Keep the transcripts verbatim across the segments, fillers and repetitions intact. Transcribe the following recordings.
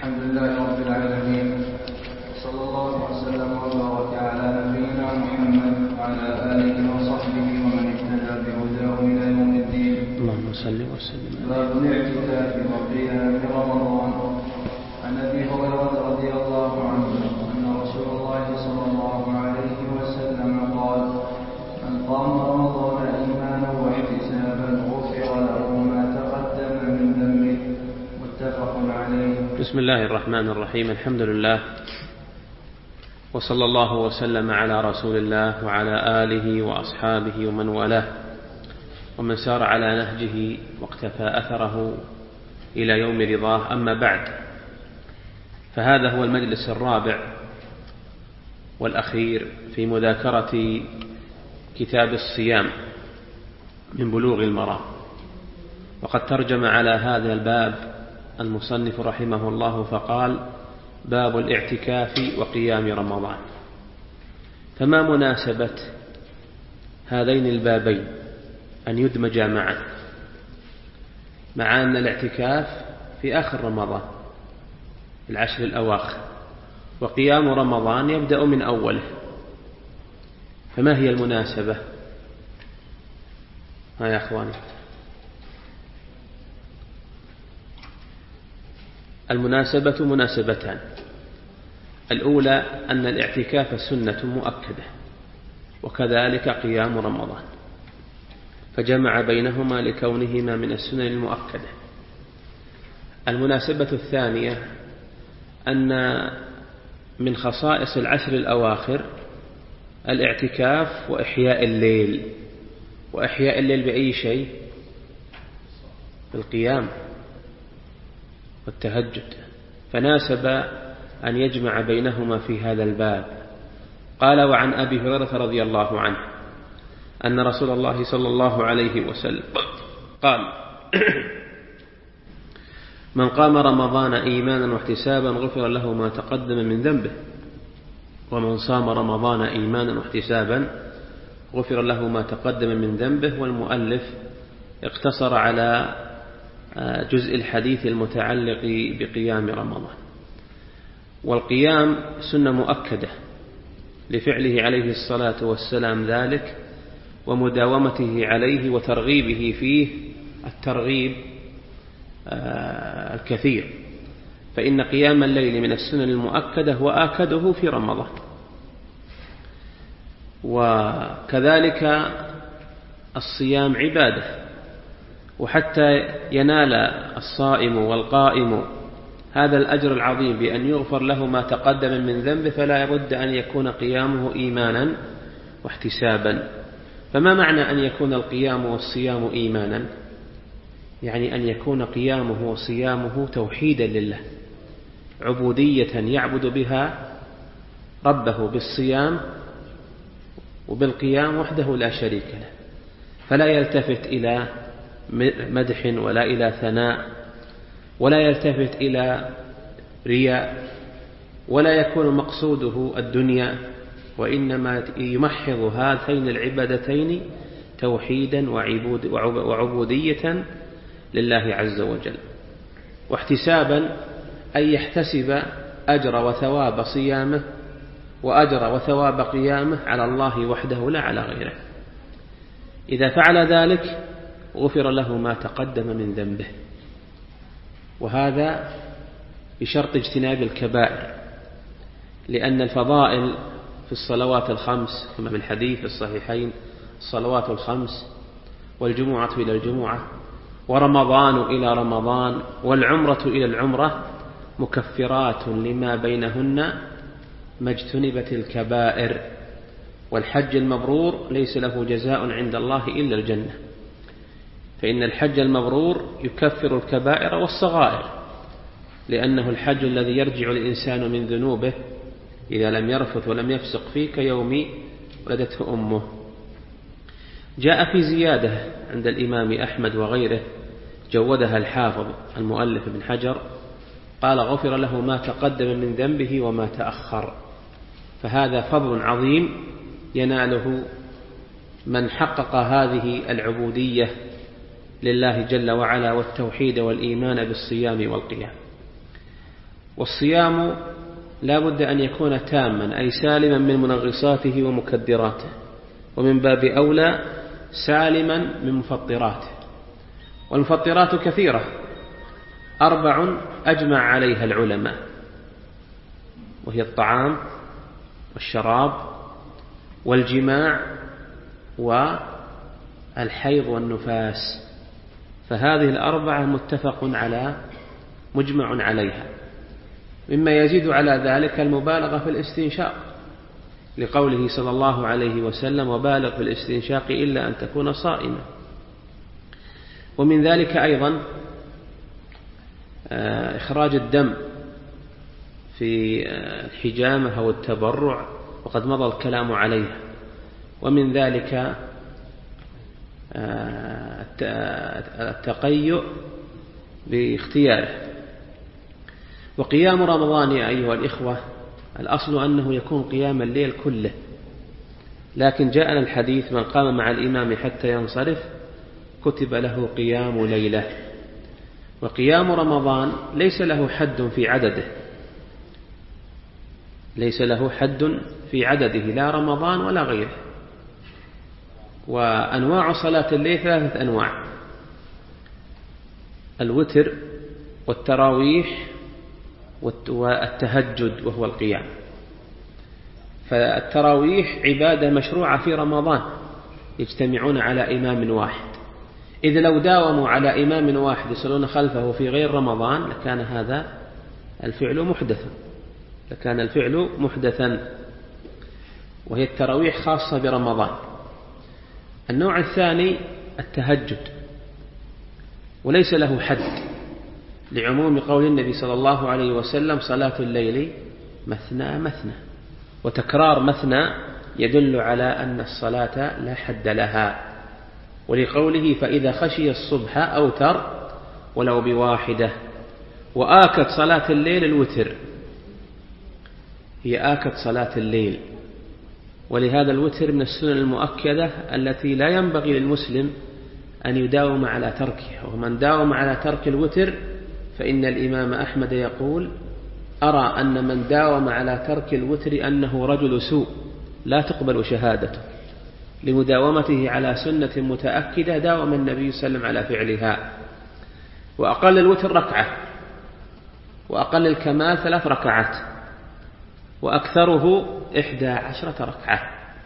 الحمد لله رب العالمين، صلى الله وسلم وبارك على نبينا محمد وعلى آله وصحبه ومن اهتدى بهداه إلى يوم الدين. اللهم صل وسلم. باب الاعتكاف وقيام رمضان. عن أبي هريرة رضي الله عنه أن رسول الله صلى الله عليه وسلم قال: من قام رمضان إيمانا واحتسابا غفر له ما تقدم من ذنبه. متفق عليه. بسم الله الرحمن الرحيم. الحمد لله وصلى الله وسلم على رسول الله وعلى آله وأصحابه ومن والاه ومن سار على نهجه واقتفى أثره إلى يوم رضاه. أما بعد، فهذا هو المجلس الرابع والأخير في مذاكرة كتاب الصيام من بلوغ المرام، وقد ترجم على هذا الباب المصنف رحمه الله فقال: باب الاعتكاف وقيام رمضان. فما مناسبة هذين البابين أن يدمجا معا، مع أن الاعتكاف في آخر رمضان العشر الأواخر، وقيام رمضان يبدأ من أوله، فما هي المناسبة؟ ها يا أخواني، المناسبة مناسبتان. الأولى أن الاعتكاف سنة مؤكدة، وكذلك قيام رمضان، فجمع بينهما لكونهما من السنن المؤكدة. المناسبة الثانية أن من خصائص العشر الأواخر الاعتكاف وإحياء الليل. وإحياء الليل بأي شيء؟ بالقيام والتهجد، فناسب أن يجمع بينهما في هذا الباب. قال: وعن أبي هريرة رضي الله عنه أن رسول الله صلى الله عليه وسلم قال: من قام رمضان إيمانا واحتسابا غفر له ما تقدم من ذنبه، ومن صام رمضان إيمانا واحتسابا غفر له ما تقدم من ذنبه. والمؤلف اقتصر على جزء الحديث المتعلق بقيام رمضان. والقيام سنة مؤكدة لفعله عليه الصلاة والسلام ذلك، ومداومته عليه وترغيبه فيه الترغيب الكثير، فإن قيام الليل من السنن المؤكدة وآكده في رمضان. وكذلك الصيام عبادة، وحتى ينال الصائم والقائم هذا الأجر العظيم بأن يغفر له ما تقدم من ذنبه، فلا بد أن يكون قيامه إيمانا واحتسابا. فما معنى أن يكون القيام والصيام إيمانا؟ يعني أن يكون قيامه وصيامه توحيدا لله، عبودية يعبد بها ربه بالصيام وبالقيام وحده لا شريك له، فلا يلتفت إلى مدح ولا إلى ثناء، ولا يلتفت إلى رياء، ولا يكون مقصوده الدنيا، وإنما يمحض هاتين العبادتين توحيدا وعبودية لله عز وجل. واحتسابا أن يحتسب أجر وثواب صيامه وأجر وثواب قيامه على الله وحده لا على غيره. إذا فعل ذلك غفر له ما تقدم من ذنبه، وهذا بشرط اجتناب الكبائر، لأن الفضائل في الصلوات الخمس كما في الحديث في الصحيحين: الصلوات الخمس، والجمعة إلى الجمعة، ورمضان إلى رمضان، والعمرة إلى العمرة، مكفرات لما بينهن ما اجتنبت الكبائر. والحج المبرور ليس له جزاء عند الله إلا الجنة، فإن الحج المبرور يكفر الكبائر والصغائر، لأنه الحج الذي يرجع الإنسان من ذنوبه إذا لم يرفث ولم يفسق فيه كيوم ولدته أمه. جاء في زيادة عند الإمام أحمد وغيره جودها الحافظ المؤلف ابن حجر، قال: غفر له ما تقدم من ذنبه وما تأخر. فهذا فضل عظيم يناله من حقق هذه العبودية لله جل وعلا والتوحيد والإيمان بالصيام والقيام. والصيام لا بد أن يكون تاما أي سالما من منغصاته ومكدراته، ومن باب أولى سالما من مفطراته. والمفطرات كثيرة، أربع أجمع عليها العلماء، وهي الطعام والشراب والجماع والحيض والنفاس. فهذه الأربعة متفق على مجمع عليها. مما يزيد على ذلك المبالغة في الاستنشاق، لقوله صلى الله عليه وسلم: وبالغ في الاستنشاق إلا أن تكون صائما. ومن ذلك أيضا إخراج الدم في الحجامة أو التبرع، وقد مضى الكلام عليها. ومن ذلك التقيؤ باختياره. وقيام رمضان يا أيها الإخوة الأصل أنه يكون قيام الليل كله، لكن جاءنا الحديث: من قام مع الإمام حتى ينصرف كتب له قيام ليلة. وقيام رمضان ليس له حد في عدده، ليس له حد في عدده لا رمضان ولا غيره. وأنواع صلاة الليل ثلاثة أنواع: الوتر والتراويح والتهجد وهو القيام. فالتراويح عبادة مشروعة في رمضان، يجتمعون على إمام واحد. إذا لو داوموا على إمام واحد يصلون خلفه في غير رمضان لكان هذا الفعل محدثا، لكان الفعل محدثا. وهي التراويح خاصة برمضان. النوع الثاني التهجد، وليس له حد، لعموم قول النبي صلى الله عليه وسلم: صلاة الليل مثنى مثنى. وتكرار مثنى يدل على أن الصلاة لا حد لها، ولقوله: فإذا خشي الصبح أوتر ولو بواحدة. وآكد صلاة الليل الوتر، هي آكد صلاة الليل. ولهذا الوتر من السنن المؤكدة التي لا ينبغي للمسلم أن يداوم على تركها. ومن داوم على ترك الوتر فإن الإمام أحمد يقول: أرى أن من داوم على ترك الوتر أنه رجل سوء لا تقبل شهادته، لمداومته على سنة متأكدة داوم النبي صلى الله عليه وسلم على فعلها. وأقل الوتر ركعة، وأقل الكمال ثلاث ركعات، وأكثره إحدى عشرة ركعة.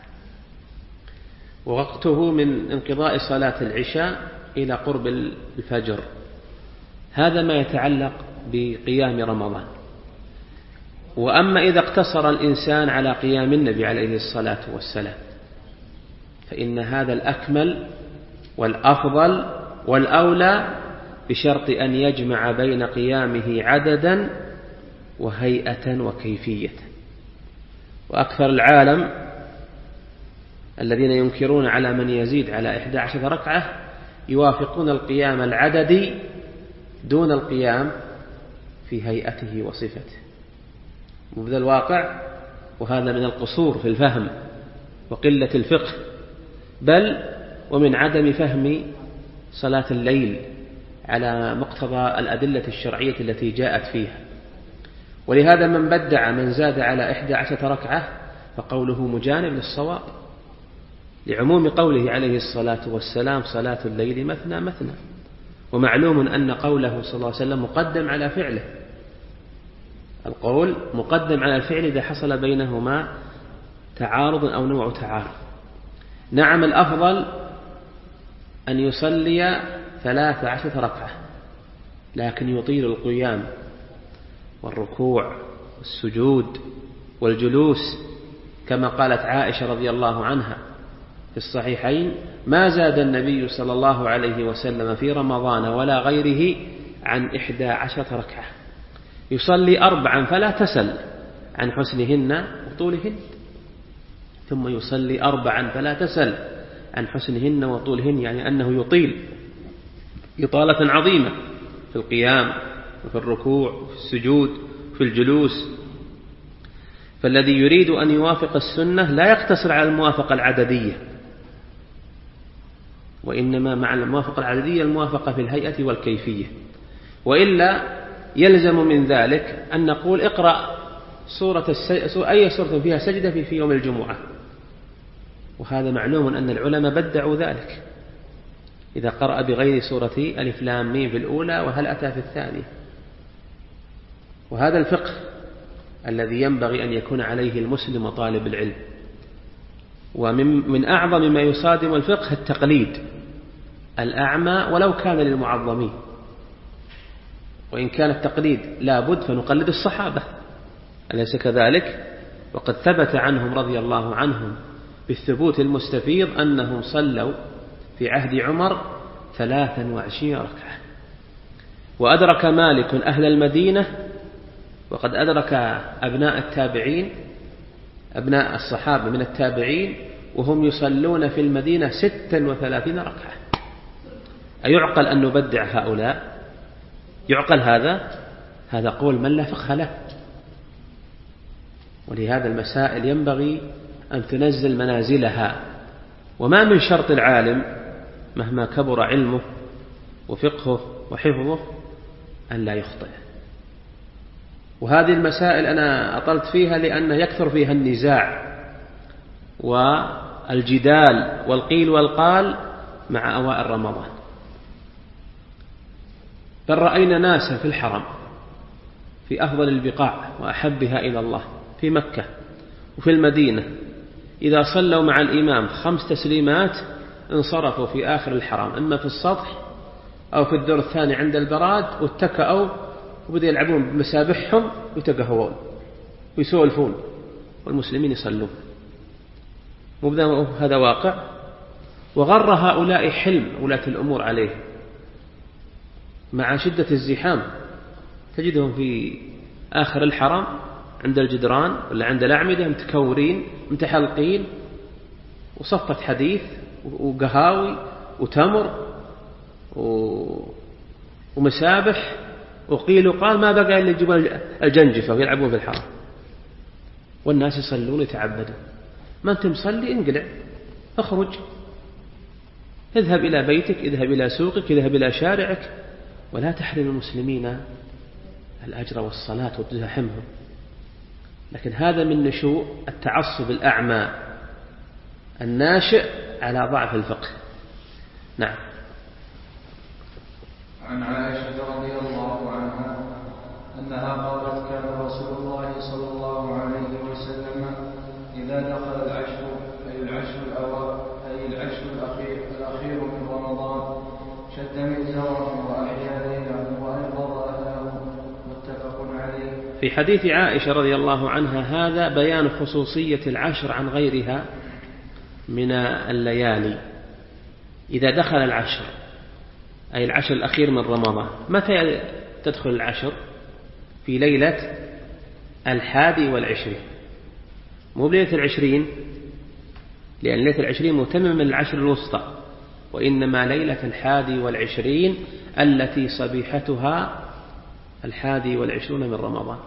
ووقته من انقضاء صلاة العشاء إلى قرب الفجر. هذا ما يتعلق بقيام رمضان. وأما إذا اقتصر الإنسان على قيام النبي عليه الصلاة والسلام فإن هذا الأكمل والأفضل والأولى، بشرط أن يجمع بين قيامه عددا وهيئة وكيفية. وأكثر العالم الذين ينكرون على من يزيد على إحدى عشرة ركعة يوافقون القيام العددي دون القيام في هيئته وصفته. وبذا الواقع، وهذا من القصور في الفهم وقلة الفقه، بل ومن عدم فهم صلاة الليل على مقتضى الأدلة الشرعية التي جاءت فيها. ولهذا من بدع من زاد على إحدى عشرة ركعة فقوله مجانب للصواب، لعموم قوله عليه الصلاة والسلام: صلاة الليل مثنى مثنى. ومعلوم أن قوله صلى الله عليه وسلم مقدم على فعله، القول مقدم على الفعل إذا حصل بينهما تعارض أو نوع تعارض. نعم، الأفضل أن يصلي ثلاث عشرة ركعة، لكن يطيل القيام والركوع والسجود والجلوس، كما قالت عائشة رضي الله عنها في الصحيحين: ما زاد النبي صلى الله عليه وسلم في رمضان ولا غيره عن إحدى عشرة ركعة. يصلي أربعا فلا تسل عن حسنهن وطولهن، ثم يصلي أربعا فلا تسل عن حسنهن وطولهن، يعني أنه يطيل إطالة عظيمة في القيام وفي الركوع وفي السجود وفي الجلوس. فالذي يريد أن يوافق السنة لا يقتصر على الموافقة العددية، وإنما مع الموافقة العددية الموافقة في الهيئة والكيفية. وإلا يلزم من ذلك أن نقول اقرأ سورة الس... أي سورة فيها سجدة في, في يوم الجمعة، وهذا معلوم أن العلماء بدعوا ذلك إذا قرأ بغير سورة ألف لام ميم في الأولى وهل أتى في الثانية. وهذا الفقه الذي ينبغي أن يكون عليه المسلم وطالب العلم. ومن من أعظم ما يصادم الفقه التقليد الأعمى ولو كان للمعظمين، وإن كان التقليد لا بد فنقلد الصحابة، أليس كذلك؟ وقد ثبت عنهم رضي الله عنهم بالثبوت المستفيض أنهم صلوا في عهد عمر ثلاثا وعشرين ركعة. وأدرك مالك أهل المدينة، وقد أدرك أبناء التابعين أبناء الصحابة من التابعين وهم يصلون في المدينة ستا وثلاثين ركعة. أيعقل أن نبدع هؤلاء؟ يعقل هذا؟ هذا قول من لا فقه له. ولهذا المسائل ينبغي أن تنزل منازلها، وما من شرط العالم مهما كبر علمه وفقهه وحفظه أن لا يخطئ. وهذه المسائل أنا أطلت فيها لأن يكثر فيها النزاع والجدال والقيل والقال مع أوائل رمضان. بل رأينا ناسا في الحرم في أفضل البقاع وأحبها إلى الله في مكة وفي المدينة إذا صلوا مع الإمام خمس تسليمات انصرفوا في آخر الحرم، إما في السطح أو في الدور الثاني عند البراد، واتكأوا وبدأوا يلعبون بمسابحهم ويتقهوون ويسولفون والمسلمين يصلون. مبدأ هذا واقع، وغر هؤلاء حلم ولاة الأمور عليه مع شدة الزحام. تجدهم في آخر الحرم عند الجدران ولا عند الأعمدة متكورين متحلقين، وصفة حديث وقهاوي وتمر ومسابح وقيل وقال، ما بقى إلا يجيبون الجنجفة ويلعبون في الحرم، والناس يصلون يتعبدون. ما أنت مصلي انقلع، اخرج، اذهب إلى بيتك، اذهب إلى سوقك، اذهب إلى شارعك، ولا تحرم المسلمين الأجر والصلاة وتزاحمهم. لكن هذا من نشوء التعصب الأعمى الناشئ على ضعف الفقه. نعم. عن عائشة رضي الله عنها أنها قالت: كان رسول الله صلى الله عليه وسلم إذا دخل العشر أي العشر الأواخر أي العشر الأخير الأخير من رمضان شد مئزره وأحيا ليله وأيقظ أهله. متفق عليه. في حديث عائشة رضي الله عنها هذا بيان خصوصية العشر عن غيرها من الليالي. إذا دخل العشر أي العشر الأخير من رمضان، متى تدخل العشر؟ في ليلة الحادي والعشرين، مو بليلة العشرين، لأن ليلة العشرين متممة من العشر الوسطى، وإنما ليلة الحادي والعشرين التي صبيحتها الحادي والعشرون من رمضان.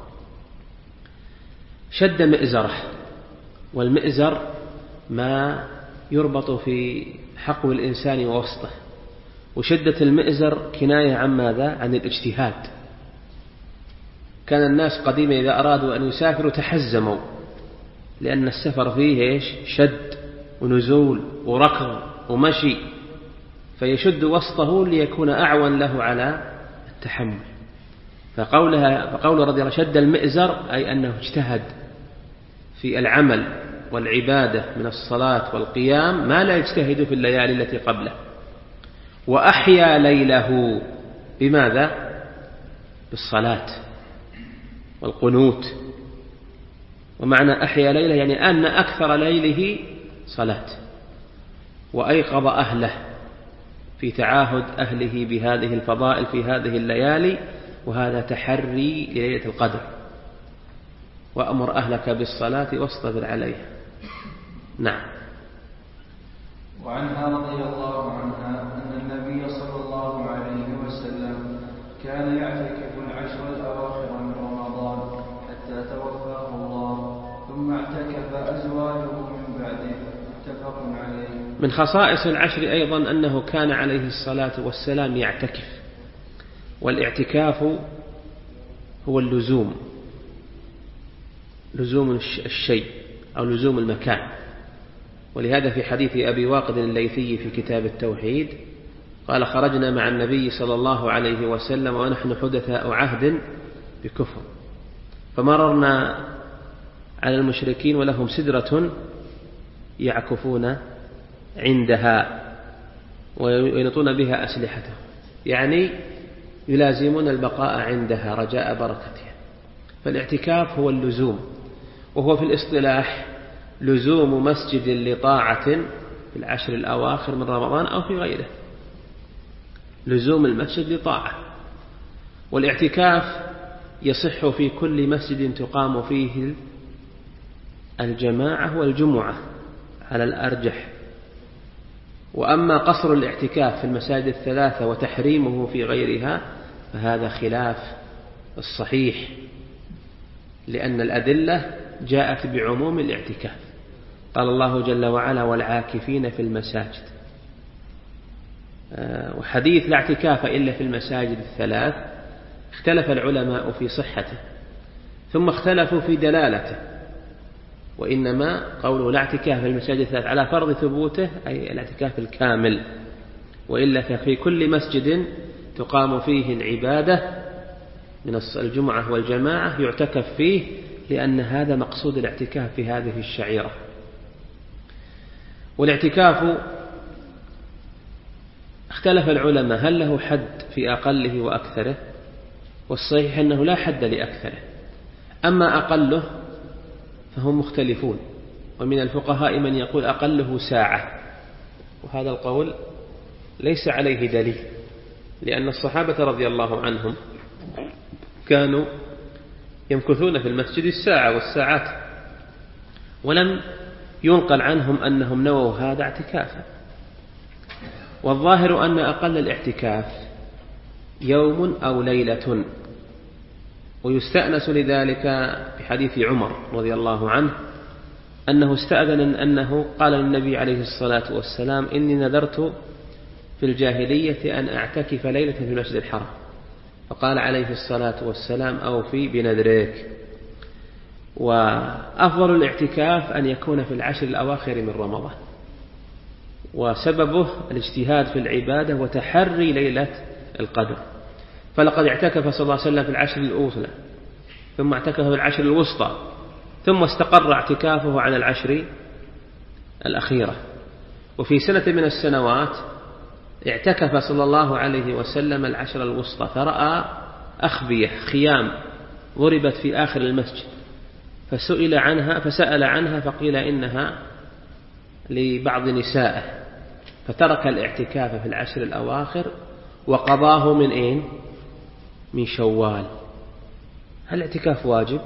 شد مئزره، والمئزر ما يربط في حقو الإنسان ووسطه، وشدة المئزر كناية عن ماذا؟ عن الاجتهاد. كان الناس قديما إذا أرادوا أن يسافروا تحزموا، لأن السفر فيه إيش؟ شد ونزول وركض ومشي، فيشد وسطه ليكون أعون له على التحمل. فقولها فقول رضي الله شد المئزر أي أنه اجتهد في العمل والعبادة من الصلاة والقيام ما لا يجتهد في الليالي التي قبله. وأحيا ليله بماذا؟ بالصلاة والقنوت. ومعنى أحيا ليله يعني أن أكثر ليله صلاة، وأيقظ أهله في تعاهد أهله بهذه الفضائل في هذه الليالي، وهذا تحري لليلة القدر. وأمر أهلك بالصلاة واصطبر عليها. نعم. وعنها رضي الله عنها أن النبي صلى الله عليه وسلم كان يعتكف العشر الأواخر من رمضان حتى توفاه الله، ثم اعتكف أزواجه من بعده. متفق عليه. من خصائص العشر أيضا أنه كان عليه الصلاة والسلام يعتكف، والاعتكاف هو اللزوم، لزوم الشيء أو لزوم المكان. ولهذا في حديث أبي واقد الليثي في كتاب التوحيد قال: خرجنا مع النبي صلى الله عليه وسلم ونحن حدثاء عهد بكفر، فمررنا على المشركين ولهم سدرة يعكفون عندها ويلطون بها أسلحتهم، يعني يلازمون البقاء عندها رجاء بركتها. فالاعتكاف هو اللزوم، وهو في الاصطلاح لزوم مسجد لطاعة في العشر الأواخر من رمضان أو في غيره، لزوم المسجد لطاعة. والاعتكاف يصح في كل مسجد تقام فيه الجماعة والجمعة على الأرجح. وأما قصر الاعتكاف في المساجد الثلاثة وتحريمه في غيرها فهذا خلاف الصحيح، لأن الأدلة جاءت بعموم الاعتكاف. قال الله جل وعلا: والعاكفين في المساجد. وحديث لا اعتكاف إلا في المساجد الثلاث اختلف العلماء في صحته، ثم اختلفوا في دلالته. وإنما قوله لا اعتكاف في المساجد الثلاث على فرض ثبوته أي الاعتكاف الكامل، وإلا ففي كل مسجد تقام فيه العبادة من الجمعة والجماعة يعتكف فيه، لأن هذا مقصود الاعتكاف في هذه الشعيرة. والاعتكاف اختلف العلماء هل له حد في أقله وأكثره، والصحيح أنه لا حد لأكثره. أما أقله فهم مختلفون، ومن الفقهاء من يقول أقله ساعة، وهذا القول ليس عليه دليل، لأن الصحابة رضي الله عنهم كانوا يمكثون في المسجد الساعة والساعات، ولم ينقل عنهم أنهم نووا هذا اعتكافا. والظاهر أن أقل الاعتكاف يوم أو ليلة، ويستأنس لذلك بحديث عمر رضي الله عنه أنه استأذن أنه قال للنبي عليه الصلاة والسلام: إني نذرت في الجاهلية أن أعتكف ليلة في المسجد الحرام، فقال عليه الصلاة والسلام: أوفي بنذرك. وأفضل الاعتكاف أن يكون في العشر الأواخر من رمضان، وسببه الاجتهاد في العبادة وتحري ليلة القدر. فلقد اعتكف صلى الله عليه وسلم في العشر الأولى، ثم اعتكف في العشر الوسطى، ثم استقر اعتكافه على العشر الأخيرة. وفي سنة من السنوات اعتكف صلى الله عليه وسلم العشر الوسطى، فرأى أخبية خيام ضربت في آخر المسجد، فسئل عنها فسأل عنها فقيل إنها لبعض نسائه، فترك الاعتكاف في العشر الأواخر وقضاه من أين؟ من شوال. هل الاعتكاف واجب؟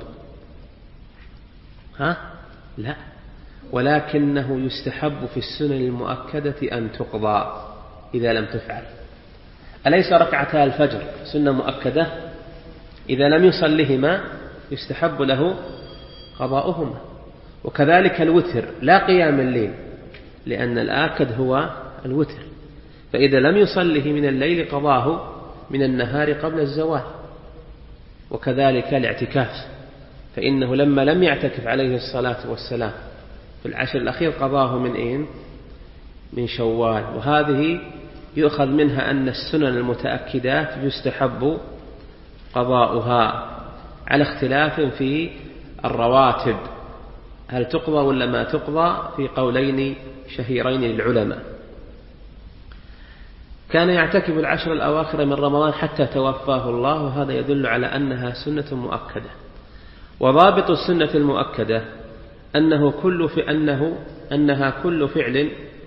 ها؟ لا، ولكنه يستحب في السنن المؤكدة أن تقضى إذا لم تفعل. أليس ركعتا الفجر سنة مؤكدة؟ إذا لم يصلهما يستحب له قضاؤهما. وكذلك الوتر لا قيام الليل، لأن الآكد هو الوتر، فإذا لم يصله من الليل قضاه من النهار قبل الزوال. وكذلك الاعتكاف، فإنه لما لم يعتكف عليه الصلاة والسلام في العشر الأخير قضاه من إين؟ من شوال. وهذه يؤخذ منها أن السنن المتأكدات يستحب قضاؤها، على اختلاف في الرواتب، هل تقضى ولا ما تقضى، في قولين شهيرين للعلماء. كان يعتكف العشر الأواخر من رمضان حتى توفاه الله، وهذا يدل على أنها سنة مؤكدة. وضابط السنة المؤكدة أنه كل في أنه أنها كل فعل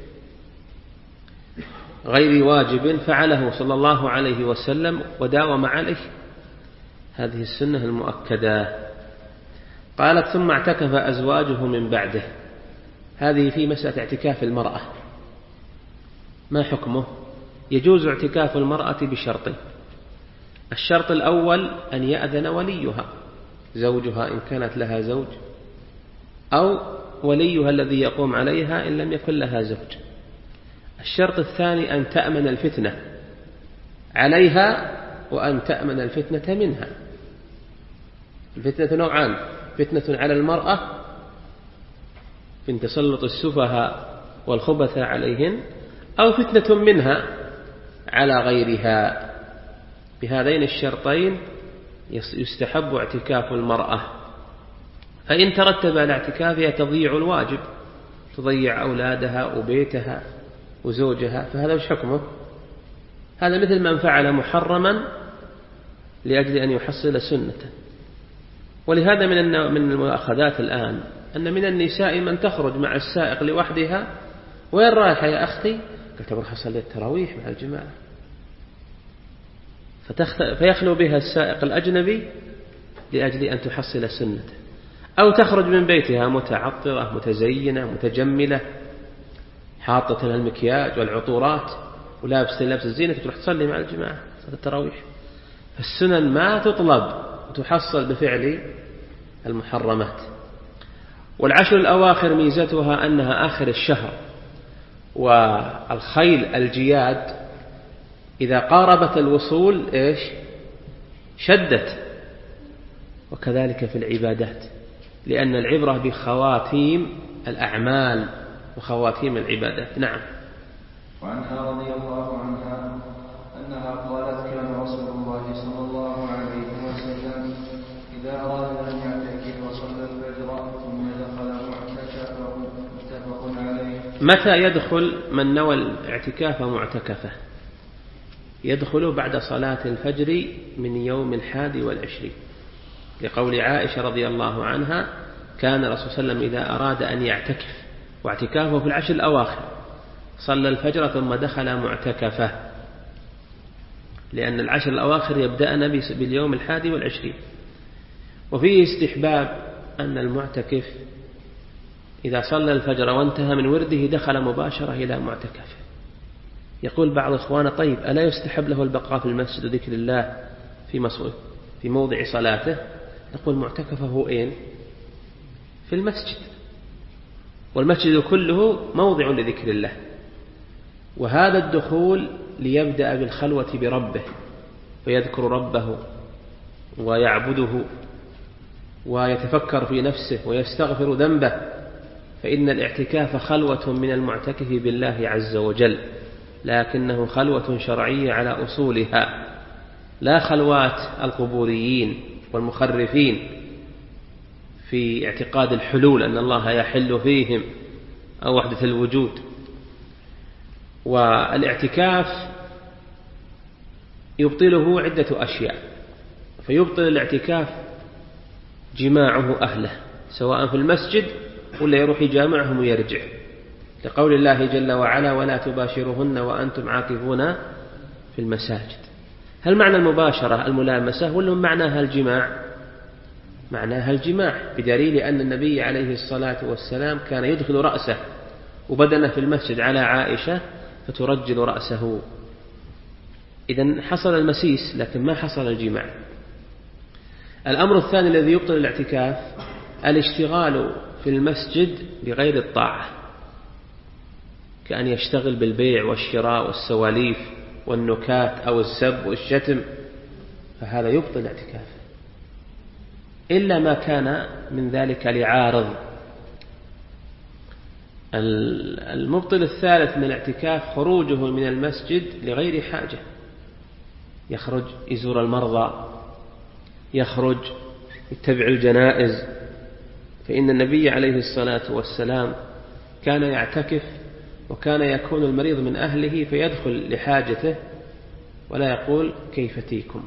غير واجب فعله صلى الله عليه وسلم وداوم عليه، هذه السنة المؤكدة. قالت: ثم اعتكف أزواجه من بعده. هذه في مسألة اعتكاف المرأة، ما حكمه؟ يجوز اعتكاف المرأة بشرطين: الشرط الأول أن يأذن وليها، زوجها إن كانت لها زوج، أو وليها الذي يقوم عليها إن لم يكن لها زوج. الشرط الثاني أن تأمن الفتنة عليها وأن تأمن الفتنة منها. الفتنة نوعان: فتنة على المرأة من تسلط السفهاء والخبث عليهن، أو فتنة منها على غيرها. بهذين الشرطين يستحب اعتكاف المرأة. فإن ترتب على اعتكافها تضيع الواجب، تضيع أولادها وبيتها وزوجها، فهذا وش حكمه؟ هذا مثل من فعل محرما لأجل أن يحصل سنة. ولهذا من من المؤاخذات الآن أن من النساء من تخرج مع السائق لوحدها: وين رايحة يا أختي؟ قلت بروح أصلي التراويح مع الجماعة. فيخلو بها السائق الأجنبي لأجل أن تحصل سنة. أو تخرج من بيتها متعطرة متزينة متجملة، حاطة المكياج والعطورات ولابسة لابس الزينة، تروح تصلي مع الجماعة صلاة التراويح. فالسنن ما تطلب وتحصل بفعل المحرمات. والعشر الأواخر ميزتها أنها آخر الشهر، والخيل الجياد إذا قاربت الوصول إيش؟ شدت. وكذلك في العبادات، لأن العبرة بخواتيم الأعمال وخواتيم العبادات. نعم. وعنها رضي الله عنها أنها قالت: كان رسول الله صلى الله عليه وسلم إذا أراد أن يعتكف صلى الفجر ثم دخل معتكفه. متفق عليه. متى يدخل من نوى الاعتكاف معتكفه؟ يدخل بعد صلاة الفجر من يوم الحادي والعشرين، لقول عائشة رضي الله عنها: كان الرسول صلى الله عليه وسلم إذا أراد أن يعتكف، واعتكافه في العشر الأواخر، صلى الفجر ثم دخل معتكفه، لأن العشر الأواخر يبدأنا باليوم الحادي والعشرين. وفيه استحباب أن المعتكف إذا صلى الفجر وانتهى من ورده دخل مباشرة إلى معتكفه. يقول بعض إخوانا: طيب ألا يستحب له البقاء في المسجد وذكر الله في مصوف في موضع صلاته؟ نقول: معتكفه أين؟ في المسجد، والمسجد كله موضع لذكر الله. وهذا الدخول ليبدأ بالخلوة بربه، فيذكر ربه ويعبده ويتفكر في نفسه ويستغفر ذنبه، فإن الاعتكاف خلوة من المعتكف بالله عز وجل، لكنه خلوة شرعية على أصولها، لا خلوات القبوريين والمخرفين في اعتقاد الحلول أن الله يحل فيهم أو وحدة الوجود. والاعتكاف يبطله عدة أشياء، فيبطل الاعتكاف جماعه أهله سواء في المسجد ولا يروح يجامعهم ويرجع، لقول الله جل وعلا: ولا تباشرهن وأنتم عاكفون في المساجد. هل معنى المباشرة الملامسة ولا معناها الجماع؟ معناها الجماع، بدليل أن النبي عليه الصلاة والسلام كان يدخل رأسه وبدنه في المسجد على عائشة فترجل رأسه. إذن حصل المسيس لكن ما حصل الجماع. الأمر الثاني الذي يبطل الاعتكاف الاشتغال في المسجد بغير الطاعة، كأن يشتغل بالبيع والشراء والسواليف والنكات أو السب والشتم، فهذا يبطل الاعتكاف، إلا ما كان من ذلك لعارض. المبطل الثالث من الاعتكاف خروجه من المسجد لغير حاجة، يخرج يزور المرضى، يخرج يتبع الجنائز، فإن النبي عليه الصلاة والسلام كان يعتكف وكان يكون المريض من أهله فيدخل لحاجته ولا يقول كيف تيكم.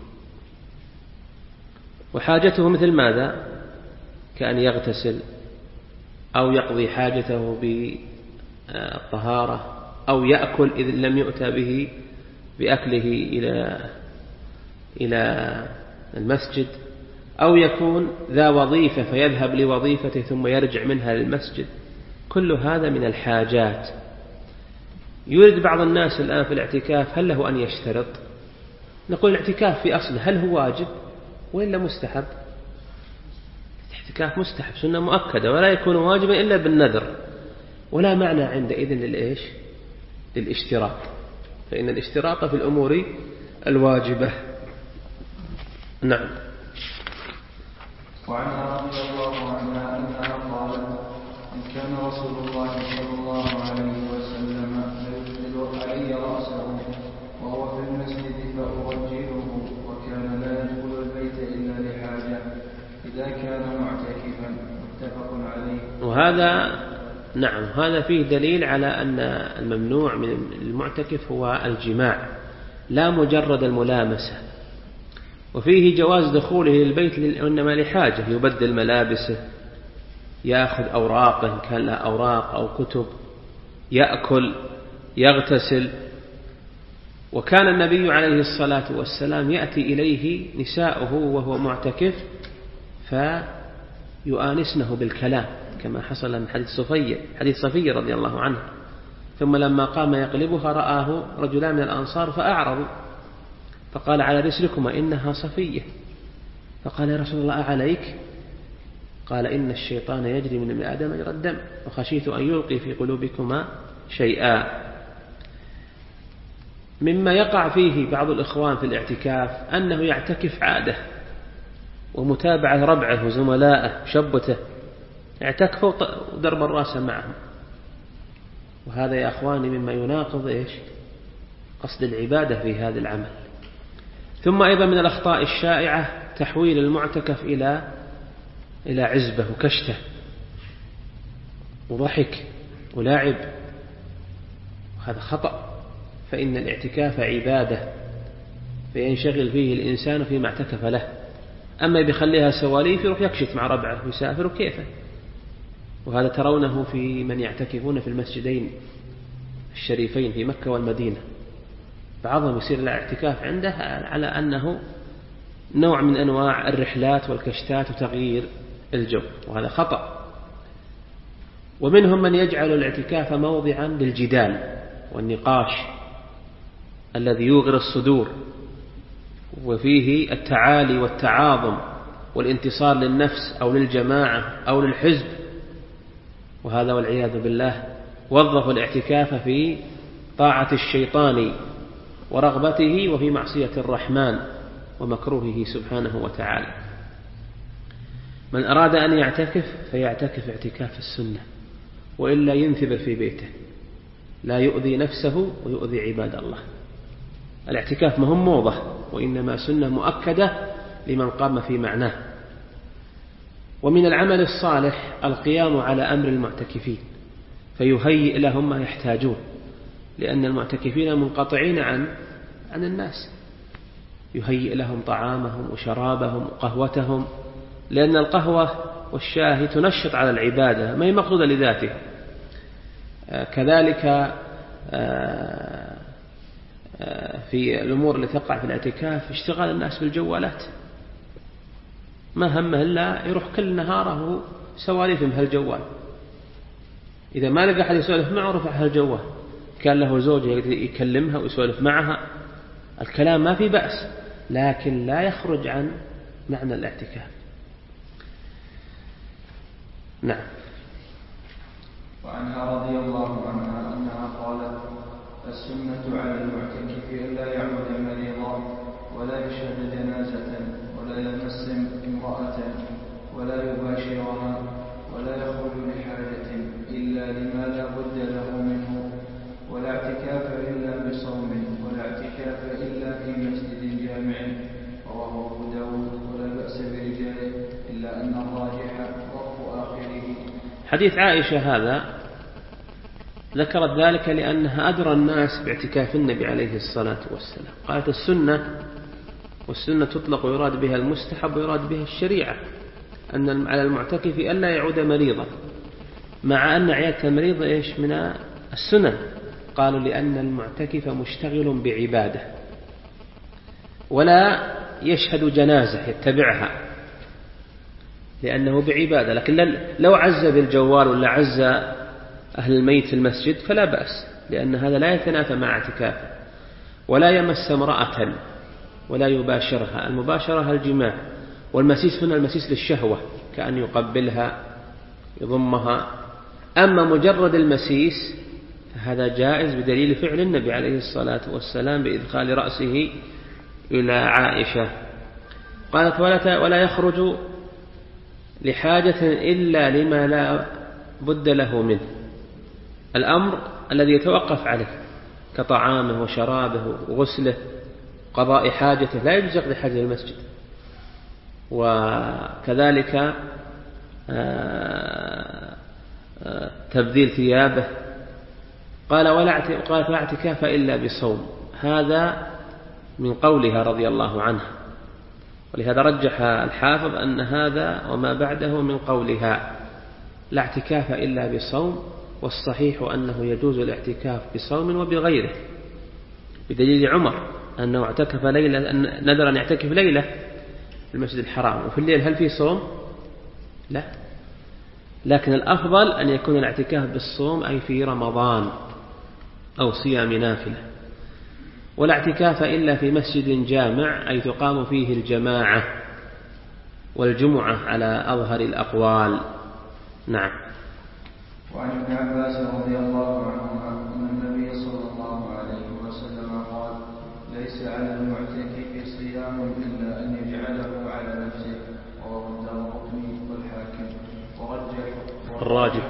وحاجته مثل ماذا؟ كأن يغتسل أو يقضي حاجته بالطهارة أو يأكل إذا لم يؤتى به بأكله إلى إلى المسجد، أو يكون ذا وظيفة فيذهب لوظيفته ثم يرجع منها للمسجد. كل هذا من الحاجات. يريد بعض الناس الآن في الاعتكاف هل له أن يشترط؟ نقول الاعتكاف في أصله هل هو واجب وإلا مستحب؟ الاعتكاف مستحب، سنة مؤكدة، ولا يكون واجبا إلا بالنذر، ولا معنى عندئذ للإيش؟ للاشتراط، فإن الاشتراط في الأمور الواجبة. نعم. وعنها رضي الله عنها أنها قالت: إن كان رسول الله صلى الله عليه وسلم ليدخل علي رأسه وهو في المسجد فأرجله، وكان لا يدخل البيت إلا لحاجة إذا كان معتكفا. متفق عليه. وهذا نعم هذا فيه دليل على أن الممنوع من المعتكف هو الجماع لا مجرد الملامسة، وفيه جواز دخوله للبيت إنما لحاجة، يبدل ملابسه، يأخذ أوراقه إن كان له أوراق أو كتب، يأكل، يغتسل. وكان النبي عليه الصلاة والسلام يأتي إليه نساؤه وهو معتكف فيؤانسنه بالكلام كما حصل من حديث صفية حديث صفية رضي الله عنه. ثم لما قام يقلبها رآه رجلان من الأنصار فأعرضوا، فقال: على رسلكما إنها صفية. فقال: يا رسول الله أعليك؟ قال: إن الشيطان يجري من ابن آدم مجرى الدم، وخشيت أن يلقي في قلوبكما شيئا. مما يقع فيه بعض الإخوان في الاعتكاف أنه يعتكف عادة ومتابعة ربعه وزملائه شبته، اعتكفوا ودرب الراس معهم، وهذا يا أخواني مما يناقض إيش؟ قصد العبادة في هذا العمل. ثم أيضا من الأخطاء الشائعة تحويل المعتكف إلى إلى عزبة وكشته وضحك ولعب، وهذا خطأ، فإن الاعتكاف عبادة فينشغل فيه الإنسان فيما اعتكف له. أما بيخليها سواليف يروح يكشف مع ربعه ويسافر وكيفه، وهذا ترونه في من يعتكفون في المسجدين الشريفين في مكة والمدينة، بعضهم يصير الاعتكاف عنده على أنه نوع من أنواع الرحلات والكشتات وتغيير الجو، وهذا خطأ. ومنهم من يجعل الاعتكاف موضعا للجدال والنقاش الذي يوغر الصدور، وفيه التعالي والتعاظم والانتصار للنفس أو للجماعة أو للحزب، وهذا والعياذ بالله وظف الاعتكاف في طاعة الشيطان ورغبته وفي معصية الرحمن ومكروهه سبحانه وتعالى. من أراد أن يعتكف فيعتكف اعتكاف السنة، وإلا ينثبر في بيته لا يؤذي نفسه ويؤذي عباد الله. الاعتكاف مهم موضة، وإنما سنة مؤكدة لمن قام في معناه. ومن العمل الصالح القيام على أمر المعتكفين فيهيئ لهم ما يحتاجون، لأن المعتكفين منقطعين عن عن الناس، يهيئ لهم طعامهم وشرابهم وقهوتهم، لأن القهوة والشاي تنشط على العبادة ما هي مقصودة لذاتها. كذلك في الأمور التي تقع في الاعتكاف اشتغال الناس بالجوالات، ما همه إلا يروح كل نهاره سواليف من هالجوال، إذا ما لقى أحد يسولف معه رفع هالجوال، كان له زوجة يكلمها ويسولف معها، الكلام ما في بأس، لكن لا يخرج عن معنى الاعتكاف. نعم. وعنها رضي الله عنها أنها قالت: السنة على المعتكف ألا يعود مريضا ولا يشهد جنازة ولا يمس امرأة ولا يباشرها ولا يخرج لحاجة إلا لما لا بد له منه، ولا اعتكاف إلا بصوم، ولا اعتكاف إلا في مسجد جامع. رواه أبو داود. ولا بأس برجاله إلا أن الراجح وقف آخره. حديث عائشة هذا ذكرت ذلك لأنها أدرى الناس باعتكاف النبي عليه الصلاة والسلام. قالت: السنة، والسنة تطلق ويراد بها المستحب ويراد بها الشريعة، أن على المعتكف ألا يعود مريضا، مع أن عيادة المريض إيش من السنن. قالوا: لأن المعتكف مشتغل بعبادة ولا يشهد جنازة يتبعها لأنه بعبادة، لكن لو عز بالجوال ولا عز أهل الميت في المسجد فلا بأس، لأن هذا لا يتنافى مع اعتكافه. ولا يمس امرأة ولا يباشرها، المباشرة الجماع، والمسيس هنا المسيس للشهوة كأن يقبلها يضمها. أما مجرد المسيس فهذا جائز بدليل فعل النبي عليه الصلاة والسلام بإدخال رأسه إلى عائشة. قالت: ولا يخرج لحاجة إلا لما لا بد له منه، الأمر الذي يتوقف عليه كطعامه وشرابه وغسله قضاء حاجته لا يجوز يقضي حاجة المسجد. وكذلك تبذيل ثيابه. قال ولا فلا اعتكاف إلا بصوم، هذا من قولها رضي الله عنها، ولهذا رجح الحافظ أن هذا وما بعده من قولها لا اعتكاف إلا بصوم، والصحيح أنه يجوز الاعتكاف بصوم وبغيره، بدليل عمر أنه اعتكف ليلة، نذر أن يعتكف ليلة في المسجد الحرام، وفي الليل هل في صوم؟ لا، لكن الأفضل أن يكون الاعتكاف بالصوم أي في رمضان أو صيام نافلة. ولا اعتكاف إلا في مسجد جامع أي تقام فيه الجماعة والجمعة على أظهر الأقوال. نعم. وعن ابن عباس رضي الله عنهما أن النبي صلى الله عليه وسلم قال ليس على المعتكف صيام إلا أن يجعله على نفسه، وهو الدارقطني والحاكم ورجح الراجح.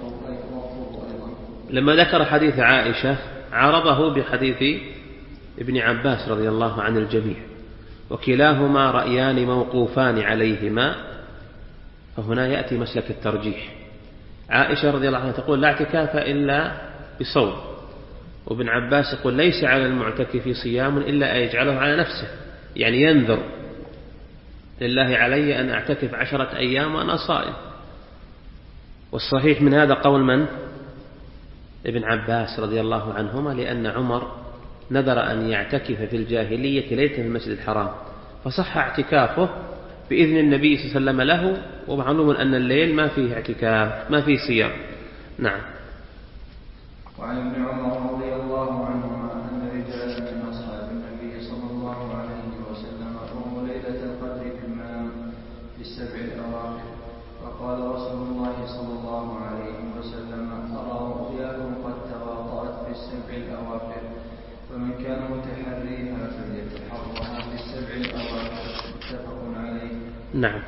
لما ذكر حديث عائشة عارضه بحديث ابن عباس رضي الله عن الجميع، وكلاهما رأيان موقوفان عليهما، فهنا يأتي مسلك الترجيح. عائشة رضي الله عنها تقول لا اعتكاف إلا بصوم، وابن عباس يقول ليس على المعتكف صيام إلا أن يجعله على نفسه، يعني ينذر لله علي أن أعتكف عشرة أيام وأنا صائم. والصحيح من هذا قول من؟ ابن عباس رضي الله عنهما، لأن عمر نذر أن يعتكف في الجاهلية ليلة في المسجد الحرام، فصح اعتكافه بإذن النبي صلى الله عليه وسلم له، ومعلوم أن الليل ما فيه اعتكاف ما فيه صيام. نعم. وعن ابن عمر رضي الله عنهما أن رجالا من أصحاب النبي صلى الله عليه وسلم رأوا ليلة القدر في المنام في السبع الأواخر، فقال رسول الله صلى الله عليه وسلم أرى رؤياكم قد تواطأت في السبع الأواخر، فمن كان متحريها فليتحرها في السبع الأواخر، متفق عليه. نعم.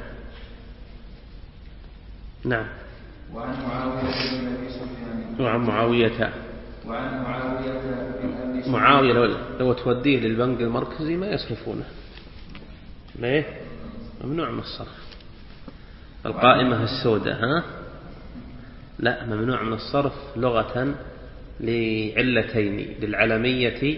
نعم. وعن معاوية بن أبي سفيان وعن معاوية وعن معاوية بن أبي سفيان معاوية لو, لو توديه للبنك المركزي ما يصرفونه، ليه؟ ممنوع من الصرف. القائمة السوداء ها لا، ممنوع من الصرف لغة لعلتين، للعلمية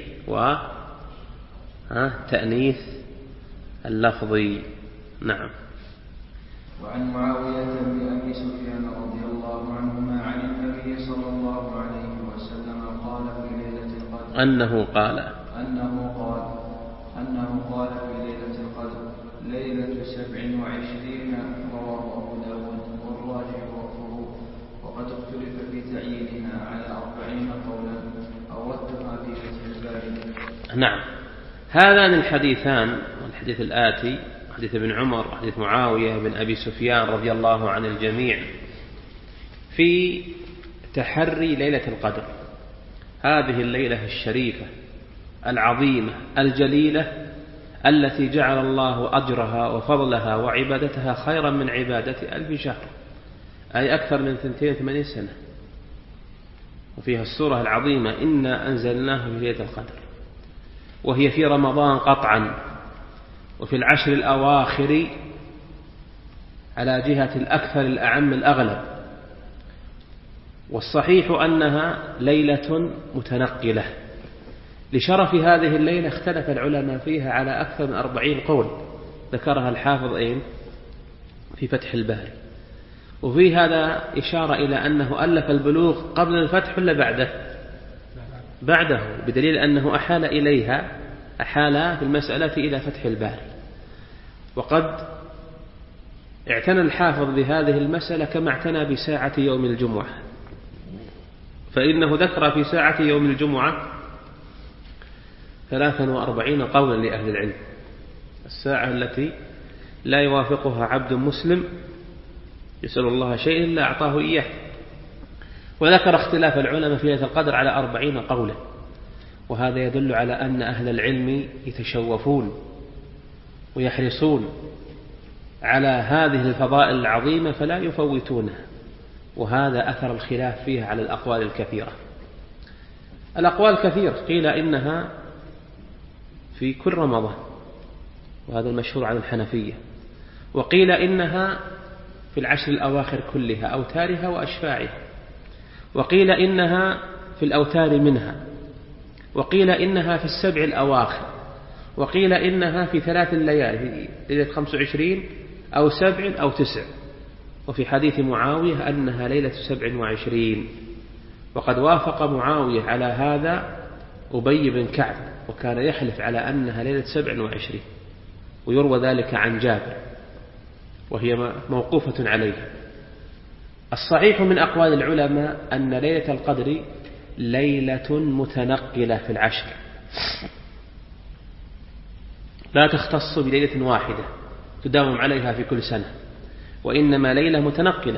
وتأنيث اللفظي. نعم. وعن معاوية بن أبي سفيان رضي الله عنهما عن النبي صلى الله عليه وسلم قال في ليلة القدر أنه قال أنه قال أنه قال في ليلة القدر ليلة سبع وعشرين، رواه أبو داود، والراجح وقفه، وقد اختلف في تعيينها على أربعين قولا، أوردتها في فتح الباري. نعم. هذان الحديثان، والحديث الآتي حديث ابن عمر وحديث معاوية بن أبي سفيان رضي الله عن الجميع، في تحري ليلة القدر، هذه الليلة الشريفة العظيمة الجليلة التي جعل الله أجرها وفضلها وعبادتها خيرا من عبادة ألف شهر، أي أكثر من ثنتين وثمانين سنة. وفيها السورة العظيمة إنا أنزلناه في ليلة القدر، وهي في رمضان قطعا، وفي العشر الأواخر على جهة الأكثر الأعم الأغلب. والصحيح أنها ليلة متنقلة. لشرف هذه الليلة اختلف العلماء فيها على أكثر من أربعين قول، ذكرها الحافظ أين في فتح الباري. وفي هذا إشارة إلى أنه ألف البلوغ قبل الفتح ولا بعده؟ بعده، بدليل أنه أحال إليها أحال في المسألة إلى فتح الباري. وقد اعتنى الحافظ بهذه المسألة كما اعتنى بساعة يوم الجمعة، فإنه ذكر في ساعة يوم الجمعة ثلاثا وأربعين قولا لأهل العلم، الساعة التي لا يوافقها عبد مسلم يسأل الله شيئا إلا أعطاه إياه. وذكر اختلاف العلماء في ليلة القدر على أربعين قولا، وهذا يدل على أن أهل العلم يتشوفون ويحرصون على هذه الفضائل العظيمة فلا يفوتونها، وهذا أثر الخلاف فيها على الأقوال الكثيرة. الأقوال كثير، قيل إنها في كل رمضان، وهذا المشهور عن الحنفية، وقيل إنها في العشر الأواخر كلها أوتارها وأشفاعها، وقيل إنها في الأوتار منها، وقيل إنها في السبع الأواخر، وقيل إنها في ثلاث الليالي، ليلة خمس وعشرين أو سبع أو تسع، وفي حديث معاوية أنها ليلة سبع وعشرين. وقد وافق معاوية على هذا أبي بن كعب، وكان يحلف على أنها ليلة سبع وعشرين، ويروى ذلك عن جابر، وهي موقوفة عليه. الصحيح من أقوال العلماء أن ليلة القدر ليلة متنقلة في العشر، لا تختص بليلة واحدة تداوم عليها في كل سنة، وإنما ليلة متنقلة.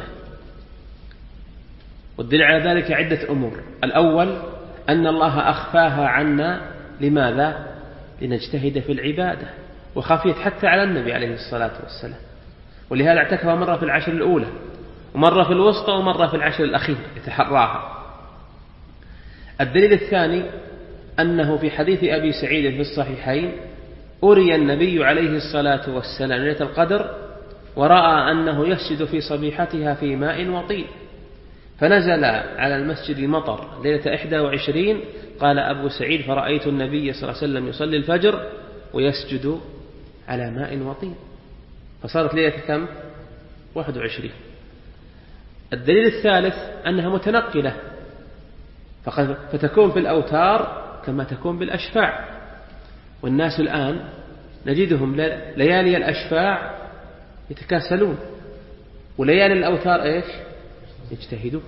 والدليل على ذلك عدة أمور. الأول أن الله أخفاها عنا، لماذا؟ لنجتهد في العبادة، وخفيت حتى على النبي عليه الصلاة والسلام، ولهذا اعتكف مرة في العشر الأولى، ومرة في الوسطى، ومرة في العشر الأخير يتحراها. الدليل الثاني أنه في حديث أبي سعيد في الصحيحين أري النبي عليه الصلاة والسلام ليلة القدر، ورأى أنه يسجد في صبيحتها في ماء وطين، فنزل على المسجد مطر ليلة إحدى وعشرين. قال أبو سعيد: فرأيت النبي صلى الله عليه وسلم يصلي الفجر ويسجد على ماء وطين، فصارت ليلة كم؟ واحد وعشرين. الدليل الثالث أنها متنقلة، فتكون في الأوتار كما تكون بالأشفاع، والناس الآن نجدهم ليالي الأشفاع يتكاسلون، وليالي الأوتار إيش؟ يجتهدون.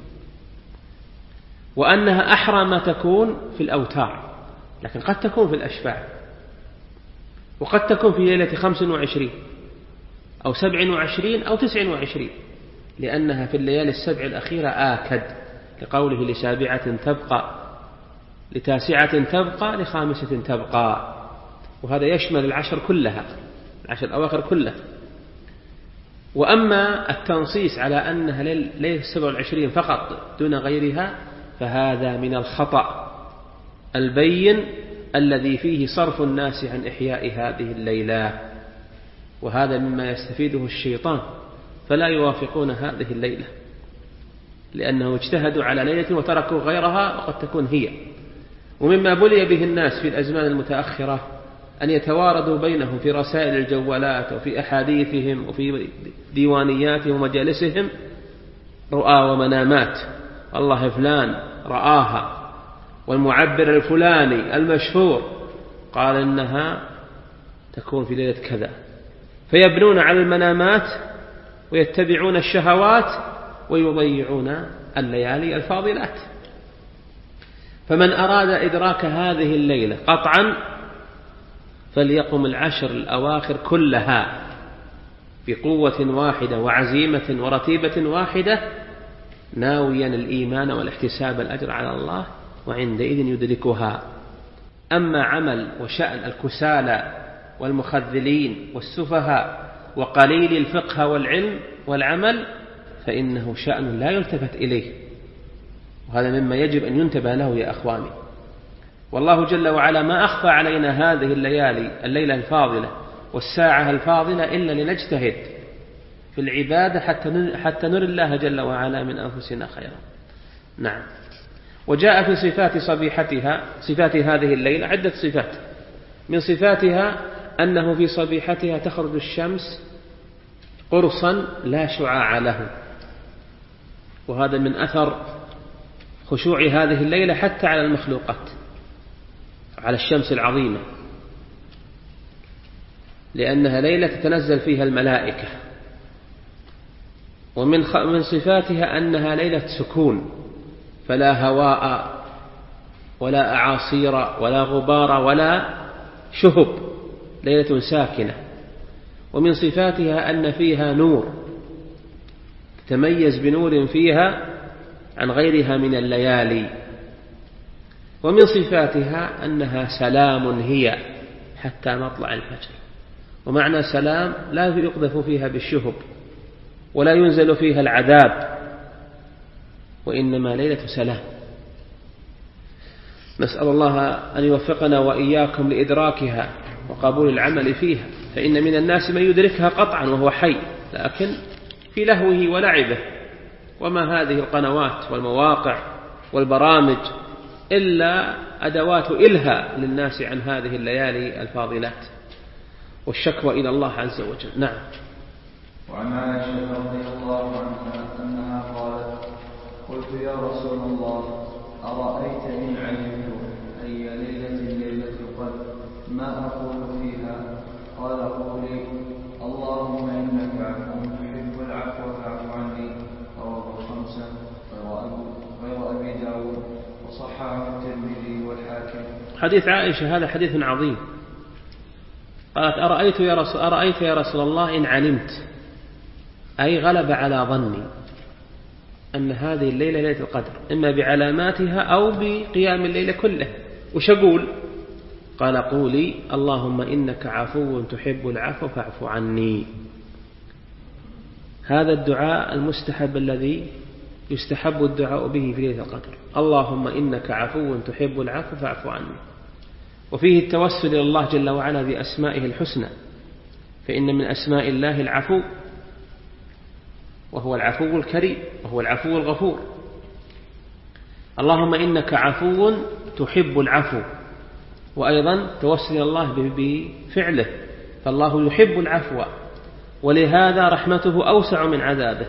وأنها أحرى ما تكون في الأوتار، لكن قد تكون في الأشفاع، وقد تكون في ليلة خمس وعشرين أو سبع وعشرين أو تسع وعشرين، لأنها في الليالي السبع الأخيرة آكد، لقوله: لسابعة تبقى، لتاسعة تبقى، لخامسة تبقى. وهذا يشمل العشر كلها، العشر الأواخر كلها. وأما التنصيص على أنها ليلة السبع والعشرين فقط دون غيرها، فهذا من الخطأ البين الذي فيه صرف الناس عن إحياء هذه الليلة، وهذا مما يستفيده الشيطان، فلا يوافقون هذه الليلة، لأنه اجتهدوا على ليلة وتركوا غيرها، وقد تكون هي. ومما بلي به الناس في الأزمان المتأخرة أن يتواردوا بينهم في رسائل الجوالات وفي أحاديثهم وفي ديوانياتهم ومجالسهم رؤى ومنامات، الله فلان رآها، والمعبر الفلاني المشهور قال إنها تكون في ليلة كذا، فيبنون على المنامات ويتبعون الشهوات ويضيعون الليالي الفاضلات. فمن أراد إدراك هذه الليلة قطعا فليقم العشر الأواخر كلها بقوة واحدة وعزيمة ورتيبة واحدة، ناويا الإيمان والاحتساب الأجر على الله، وعندئذ يدركها. أما عمل وشأن الكسالى والمخذلين والسفهاء وقليل الفقه والعلم والعمل فإنه شأن لا يلتفت إليه، وهذا مما يجب أن ينتبه له يا أخواني. والله جل وعلا ما أخفى علينا هذه الليالي، الليلة الفاضلة والساعة الفاضلة، إلا لنجتهد في العبادة حتى نرى الله جل وعلا من أنفسنا خيرا. نعم. وجاء في صفات صبيحتها، صفات هذه الليلة عدة صفات. من صفاتها أنه في صبيحتها تخرج الشمس قرصا لا شعاع له، وهذا من أثر خشوع هذه الليلة حتى على المخلوقات، على الشمس العظيمة، لأنها ليلة تتنزل فيها الملائكة. ومن من صفاتها أنها ليلة سكون، فلا هواء ولا أعاصير ولا غبار ولا شهب، ليلة ساكنة. ومن صفاتها أن فيها نور، تتميز بنور فيها عن غيرها من الليالي. ومن صفاتها أنها سلام هي حتى مطلع الفجر، ومعنى سلام لا يقذف فيها بالشهب ولا ينزل فيها العذاب، وإنما ليلة سلام. نسأل الله أن يوفقنا وإياكم لإدراكها وقبول العمل فيها، فإن من الناس من يدركها قطعا وهو حي، لكن في لهوه ولعبه. وما هذه القنوات والمواقع والبرامج إلا أدوات إلهاء للناس عن هذه الليالي الفاضلات والشكوى إلى الله عز وجل. نعم. وعن عائشة رضي الله عنها أنها قالت: قلت يا رسول الله أرأيت إن علمت أي ليلة ليلة القدر ما أقول فيها؟ قال: قولي اللهم إنك عفو تحب العفو فاعف عني. رواه الخمسة غير أبي داود وصححه الترمذي والحاكم. حديث عائشة هذا حديث عظيم. قالت: أرأيت يا رسول, أرأيت يا رسول الله إن علمت، أي غلب على ظني أن هذه الليلة ليلة القدر، إما بعلاماتها أو بقيام الليلة كله، وش أقول؟ قال: قولي اللهم إنك عفو تحب العفو فاعف عني. هذا الدعاء المستحب الذي يستحب الدعاء به في ليلة القدر: اللهم إنك عفو تحب العفو فاعف عني. وفيه التوسل إلى الله جل وعلا بأسمائه الحسنى، فإن من أسماء الله العفو، وهو العفو الكريم، وهو العفو الغفور. اللهم إنك عفو تحب العفو، وأيضا توسل إلى الله بفعله، فالله يحب العفو، ولهذا رحمته أوسع من عذابه،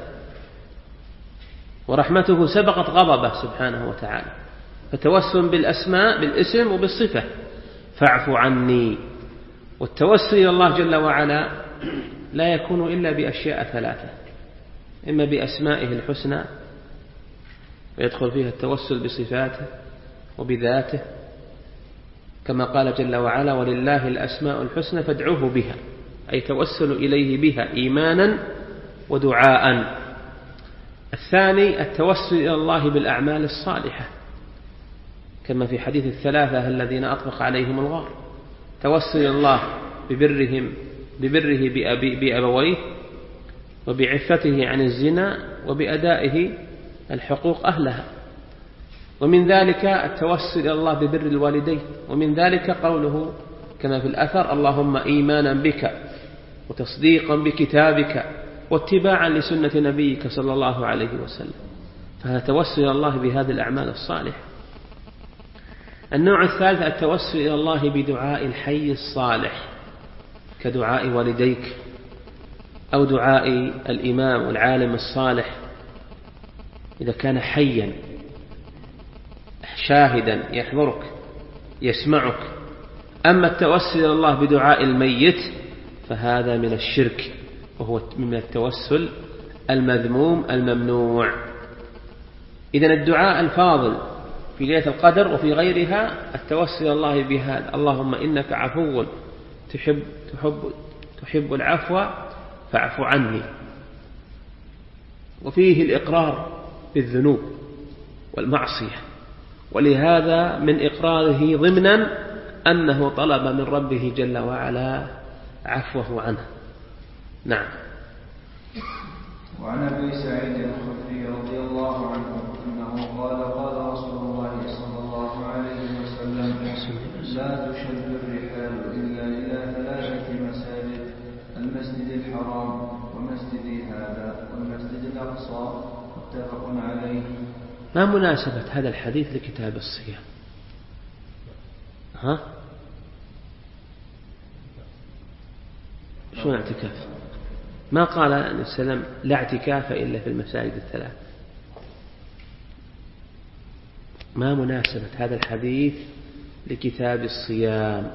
ورحمته سبقت غضبه سبحانه وتعالى. فتوسل بالأسماء بالاسم وبالصفة: فاعف عني. والتوسل إلى الله جل وعلا لا يكون إلا بأشياء ثلاثة: إما بأسمائه الحسنى، ويدخل فيها التوسل بصفاته وبذاته، كما قال جل وعلا: ولله الأسماء الحسنى فادعوه بها، أي توسل إليه بها إيمانا ودعاء. الثاني التوسل إلى الله بالأعمال الصالحة، كما في حديث الثلاثة الذين أطبق عليهم الغار: توسل إلى الله ببرهم ببره بأبي بأبويه، وبعفته عن الزنا، وبأدائه الحقوق أهلها. ومن ذلك التوسل إلى الله ببر الوالدين، ومن ذلك قوله كما في الأثر: اللهم إيمانا بك وتصديقا بكتابك واتباعا لسنة نبيك صلى الله عليه وسلم. فهذا توسل إلى الله بهذه الأعمال الصالحة. النوع الثالث التوسل إلى الله بدعاء الحي الصالح، كدعاء والديك، أو دعاء الإمام والعالم الصالح إذا كان حيا شاهدا يحضرك يسمعك. أما التوسل إلى الله بدعاء الميت فهذا من الشرك، وهو من التوسل المذموم الممنوع. إذن الدعاء الفاضل في ليلة القدر وفي غيرها التوسل إلى الله بهذا: اللهم إنك عفو تحب, تحب, تحب العفو فاعف عني. وفيه الإقرار بالذنوب والمعصية، ولهذا من إقراره ضمنا أنه طلب من ربه جل وعلا عفوه عنه. نعم. وعن أبي سعيد الخدري رضي الله عنه أنه قال: قال رسول الله صلى الله عليه وسلم: لا تشد الرحال إلا إلى ثلاثة مساجد: المسجد الحرام ومسجدي هذا والمسجد الأقصى. متفق عليه. ما مناسبة هذا الحديث لكتاب الصيام؟ ها؟ شو اعتكاف؟ ما قال النبي صلى الله عليه وسلم: لا اعتكاف إلا في المساجد الثلاث. ما مناسبة هذا الحديث لكتاب الصيام؟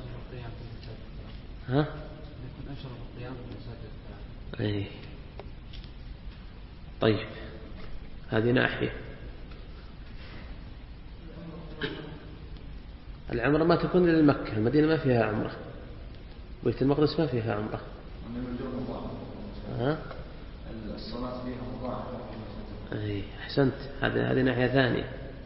ها؟ أي. طيب، هذه ناحية. العمرة ما تكون إلا مكة، المدينة ما فيها عمرة، بيت المقدس ما فيها عمرة. ها؟ الصلاة فيها مضاعفة. أي أحسنت، هذه هذه ناحية ثانية.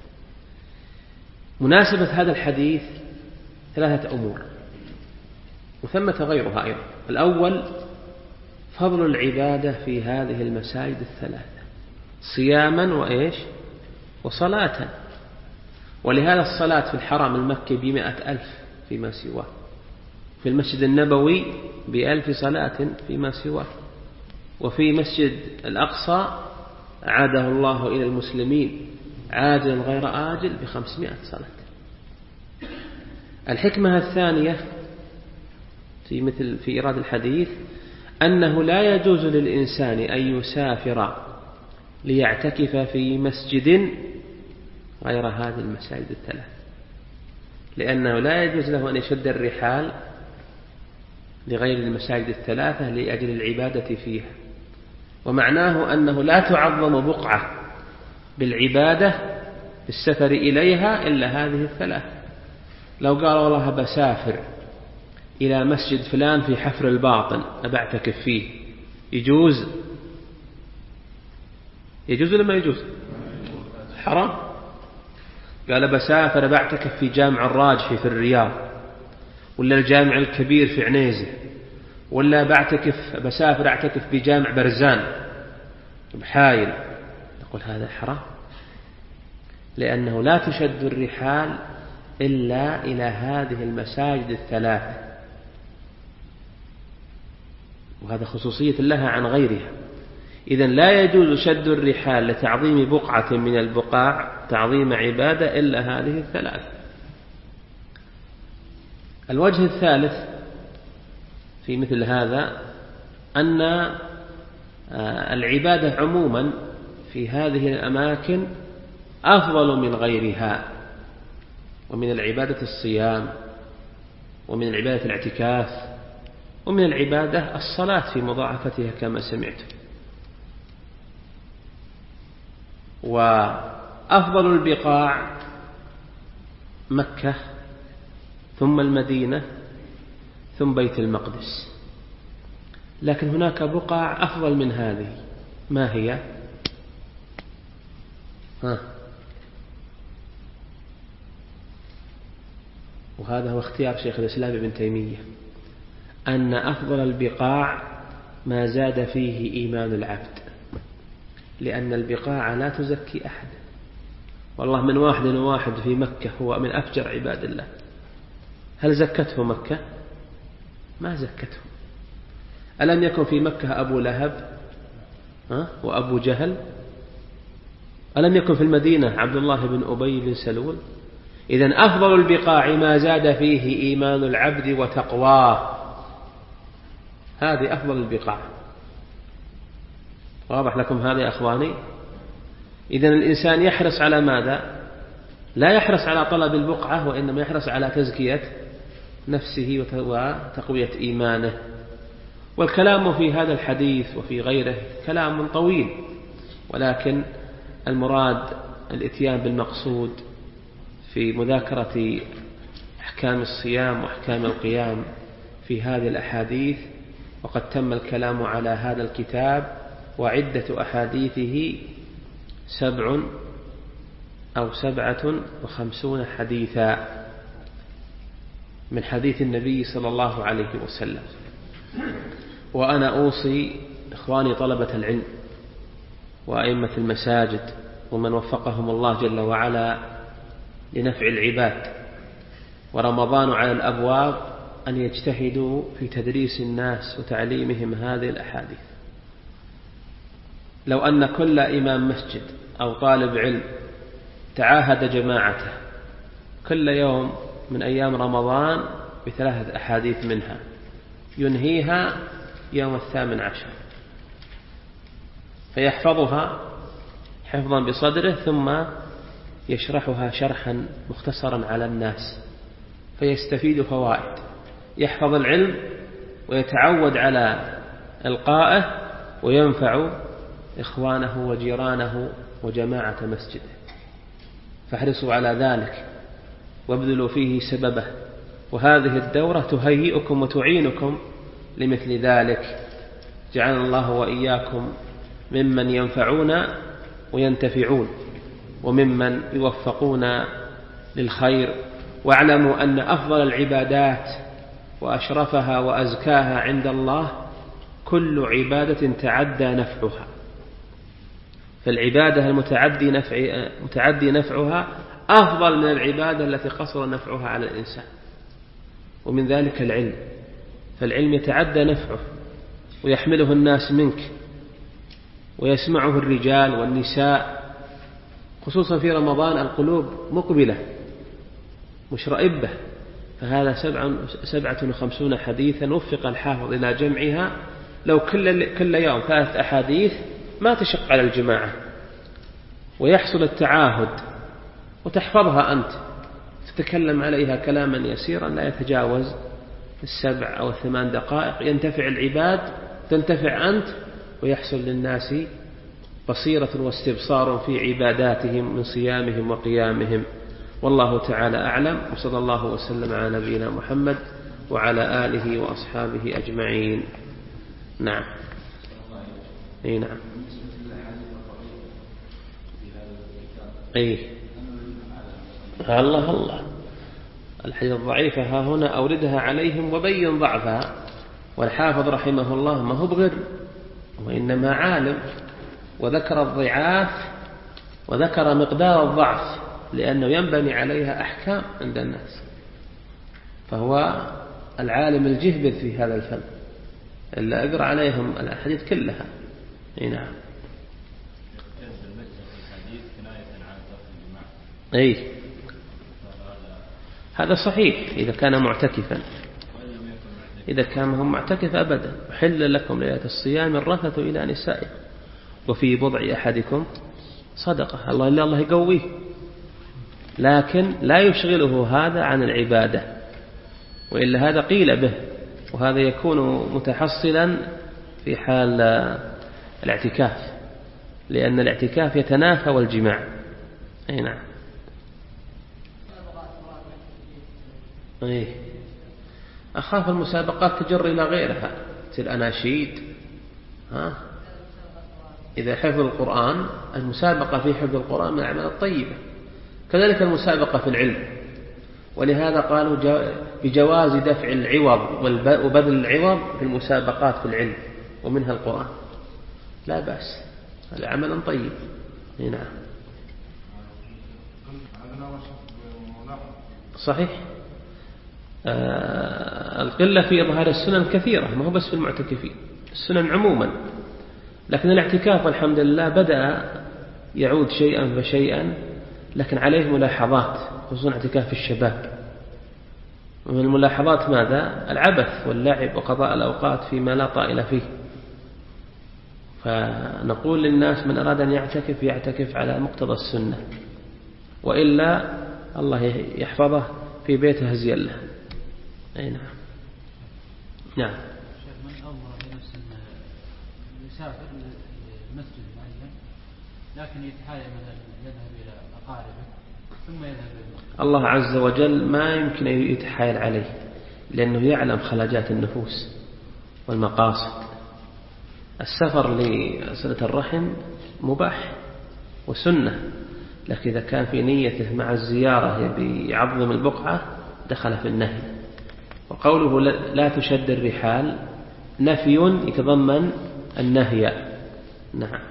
مناسبة هذا الحديث ثلاثة أمور. وثمة غيرها أيضا. الأول فضل العبادة في هذه المساجد الثلاثة صياما وإيش وصلاة، ولهذا الصلاة في الحرم المكي بمئة ألف فيما سواه، في المسجد النبوي بألف صلاة فيما سواه، وفي مسجد الأقصى عاده الله إلى المسلمين عاجلا غير آجل بخمسمائة صلاة. الحكمة الثانية في مثل في إيراد الحديث أنه لا يجوز للإنسان أن يسافر ليعتكف في مسجد غير هذه المساجد الثلاث، لأنه لا يجوز له أن يشد الرحال لغير المساجد الثلاثة لأجل العبادة فيها. ومعناه أنه لا تعظم بقعة بالعبادة في السفر إليها إلا هذه الثلاث. لو قال والله بسافر إلى مسجد فلان في حفر الباطن أبعتكف فيه، يجوز؟ يجوز ولا ما يجوز؟ حرام. قال بسافر بعتكف في جامع الراجحي في الرياض، ولا الجامع الكبير في عنيزة، ولا بعتكف بسافر اعتكف بجامع برزان بحايل، نقول هذا حرام، لأنه لا تشد الرحال إلا إلى هذه المساجد الثلاثة، وهذا خصوصية لها عن غيرها. إذن لا يجوز شد الرحال لتعظيم بقعة من البقاع تعظيم عبادة إلا هذه الثلاث. الوجه الثالث في مثل هذا أن العبادة عموما في هذه الأماكن أفضل من غيرها، ومن العبادة الصيام، ومن العبادة الاعتكاف، ومن العبادة الصلاة في مضاعفتها كما سمعت. وأفضل البقاع مكة ثم المدينة ثم بيت المقدس، لكن هناك بقاع أفضل من هذه. ما هي؟ ها. وهذا هو اختيار شيخ الإسلام ابن تيمية، أن أفضل البقاع ما زاد فيه إيمان العبد، لأن البقاع لا تزكي أحد. والله من واحد وواحد في مكة هو من أفجر عباد الله، هل زكته مكة؟ ما زكته. ألم يكن في مكة أبو لهب وأبو جهل؟ ألم يكن في المدينة عبد الله بن أبي بن سلول؟ إذن أفضل البقاع ما زاد فيه إيمان العبد وتقواه، هذه أفضل البقاع. واضح لكم هذا يا أخواني؟ إذن الإنسان يحرص على ماذا؟ لا يحرص على طلب البقعة، وإنما يحرص على تزكية نفسه وتقوية إيمانه. والكلام في هذا الحديث وفي غيره كلام طويل، ولكن المراد الاتيان بالمقصود في مذاكرة أحكام الصيام وأحكام القيام في هذه الأحاديث. وقد تم الكلام على هذا الكتاب، وعدة أحاديثه سبع أو سبعة وخمسون حديثا من حديث النبي صلى الله عليه وسلم. وأنا أوصي إخواني طلبة العلم وأئمة المساجد ومن وفقهم الله جل وعلا لنفع العباد ورمضان على الأبواب أن يجتهدوا في تدريس الناس وتعليمهم هذه الأحاديث. لو أن كل إمام مسجد أو طالب علم تعاهد جماعته كل يوم من أيام رمضان بثلاثة أحاديث منها، ينهيها يوم الثامن عشر، فيحفظها حفظا بصدره، ثم يشرحها شرحا مختصرا على الناس، فيستفيد فوائد، يحفظ العلم ويتعود على إلقائه، وينفع إخوانه وجيرانه وجماعة مسجده. فاحرصوا على ذلك وابذلوا فيه سببه، وهذه الدورة تهيئكم وتعينكم لمثل ذلك. جعلنا الله وإياكم ممن ينفعون وينتفعون، وممن يوفقون للخير. واعلموا أن أفضل العبادات وأشرفها وأزكاها عند الله كل عبادة تعدى نفعها. فالعبادة المتعدي نفع متعدي نفعها أفضل من العبادة التي قصر نفعها على الإنسان. ومن ذلك العلم، فالعلم يتعدى نفعه ويحمله الناس منك ويسمعه الرجال والنساء، خصوصا في رمضان القلوب مقبلة مش رائبة. فهذا سبعة, سبعة وخمسون حديثا وفق الحافظ إلى جمعها. لو كل, كل يوم ثلاث أحاديث ما تشق على الجماعة، ويحصل التعاهد وتحفظها أنت، تتكلم عليها كلاما يسيرا لا يتجاوز السبع أو الثمان دقائق، ينتفع العباد تنتفع أنت، ويحصل للناس بصيرة واستبصار في عباداتهم من صيامهم وقيامهم. والله تعالى أعلم، وصلى الله وسلم على نبينا محمد وعلى آله وأصحابه أجمعين. نعم. أي نعم. أي الله الله الحديث الضعيفة ها هنا أوردها عليهم وبين ضعفها. والحافظ رحمه الله ما هو بغر، وإنما عالم، وذكر الضعاف وذكر مقدار الضعف لأنه ينبني عليها أحكام عند الناس، فهو العالم الجهبذ في هذا الفن، إلا أقرأ عليهم الأحاديث كلها. نعم. أي هذا صحيح إذا كان معتكفا. إذا كان هم معتكف أبدا حل لكم ليلة الصيام الرفث إلى نسائكم وفي بضع أحدكم صدقة. الله إلا الله يقويه، لكن لا يشغله هذا عن العبادة، وإلا هذا قيل به، وهذا يكون متحصلا في حال الاعتكاف، لأن الاعتكاف يتنافى والجماع. أي نعم. أي أخاف المسابقات تجر إلى غيرها، الأناشيد، ها إذا حفظ القرآن، المسابقة في حفظ القرآن من الأعمال الطيبة، كذلك المسابقة في العلم. ولهذا قالوا بجواز دفع العوض وبذل العوض في المسابقات في العلم، ومنها القرآن، لا بأس، هذا عمل طيب. نعم صحيح. آه القلة في إظهار السنن كثيرة، ما هو بس في المعتكفين، السنن عموما، لكن الاعتكاف الحمد لله بدأ يعود شيئا فشيئا، لكن عليه ملاحظات، خصوصا اعتكاف الشباب. ومن الملاحظات ماذا؟ العبث واللعب وقضاء الأوقات فيما لا طائل فيه. فنقول للناس من أراد أن يعتكف يعتكف على مقتضى السنة، وإلا الله يحفظه في بيته هزيا له. أي نعم. نعم. من أمر نفسه يسافر لمسجد معين لكن يتحايل مثلا يذهب إلى أقاربه ثم يذهب إلى الله عز وجل ما يمكن أن يتحايل عليه، لأنه يعلم خلاجات النفوس والمقاصد. السفر لصلة الرحم مباح وسنة، لكن إذا كان في نيته مع الزيارة يبي يعظم البقعة دخل في النهي. وقوله لا تشد الرحال نفي يتضمن النهي. نعم.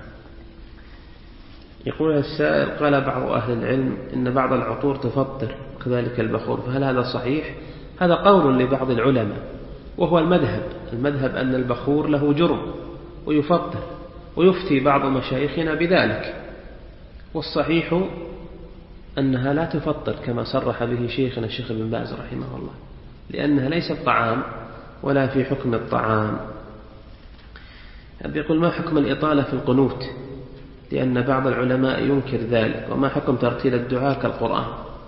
يقول السائل قال بعض أهل العلم إن بعض العطور تفطر كذلك البخور، فهل هذا صحيح؟ هذا قول لبعض العلماء، وهو المذهب المذهب أن البخور له جرم ويفطر، ويفتي بعض مشايخنا بذلك، والصحيح أنها لا تفطر كما صرح به شيخنا الشيخ ابن باز رحمه الله، لأنها ليست طعام ولا في حكم الطعام. يقول ما حكم الإطالة في القنوت؟ لأن بعض العلماء ينكر ذلك. وما حكم ترتيل الدعاء كالقرآن؟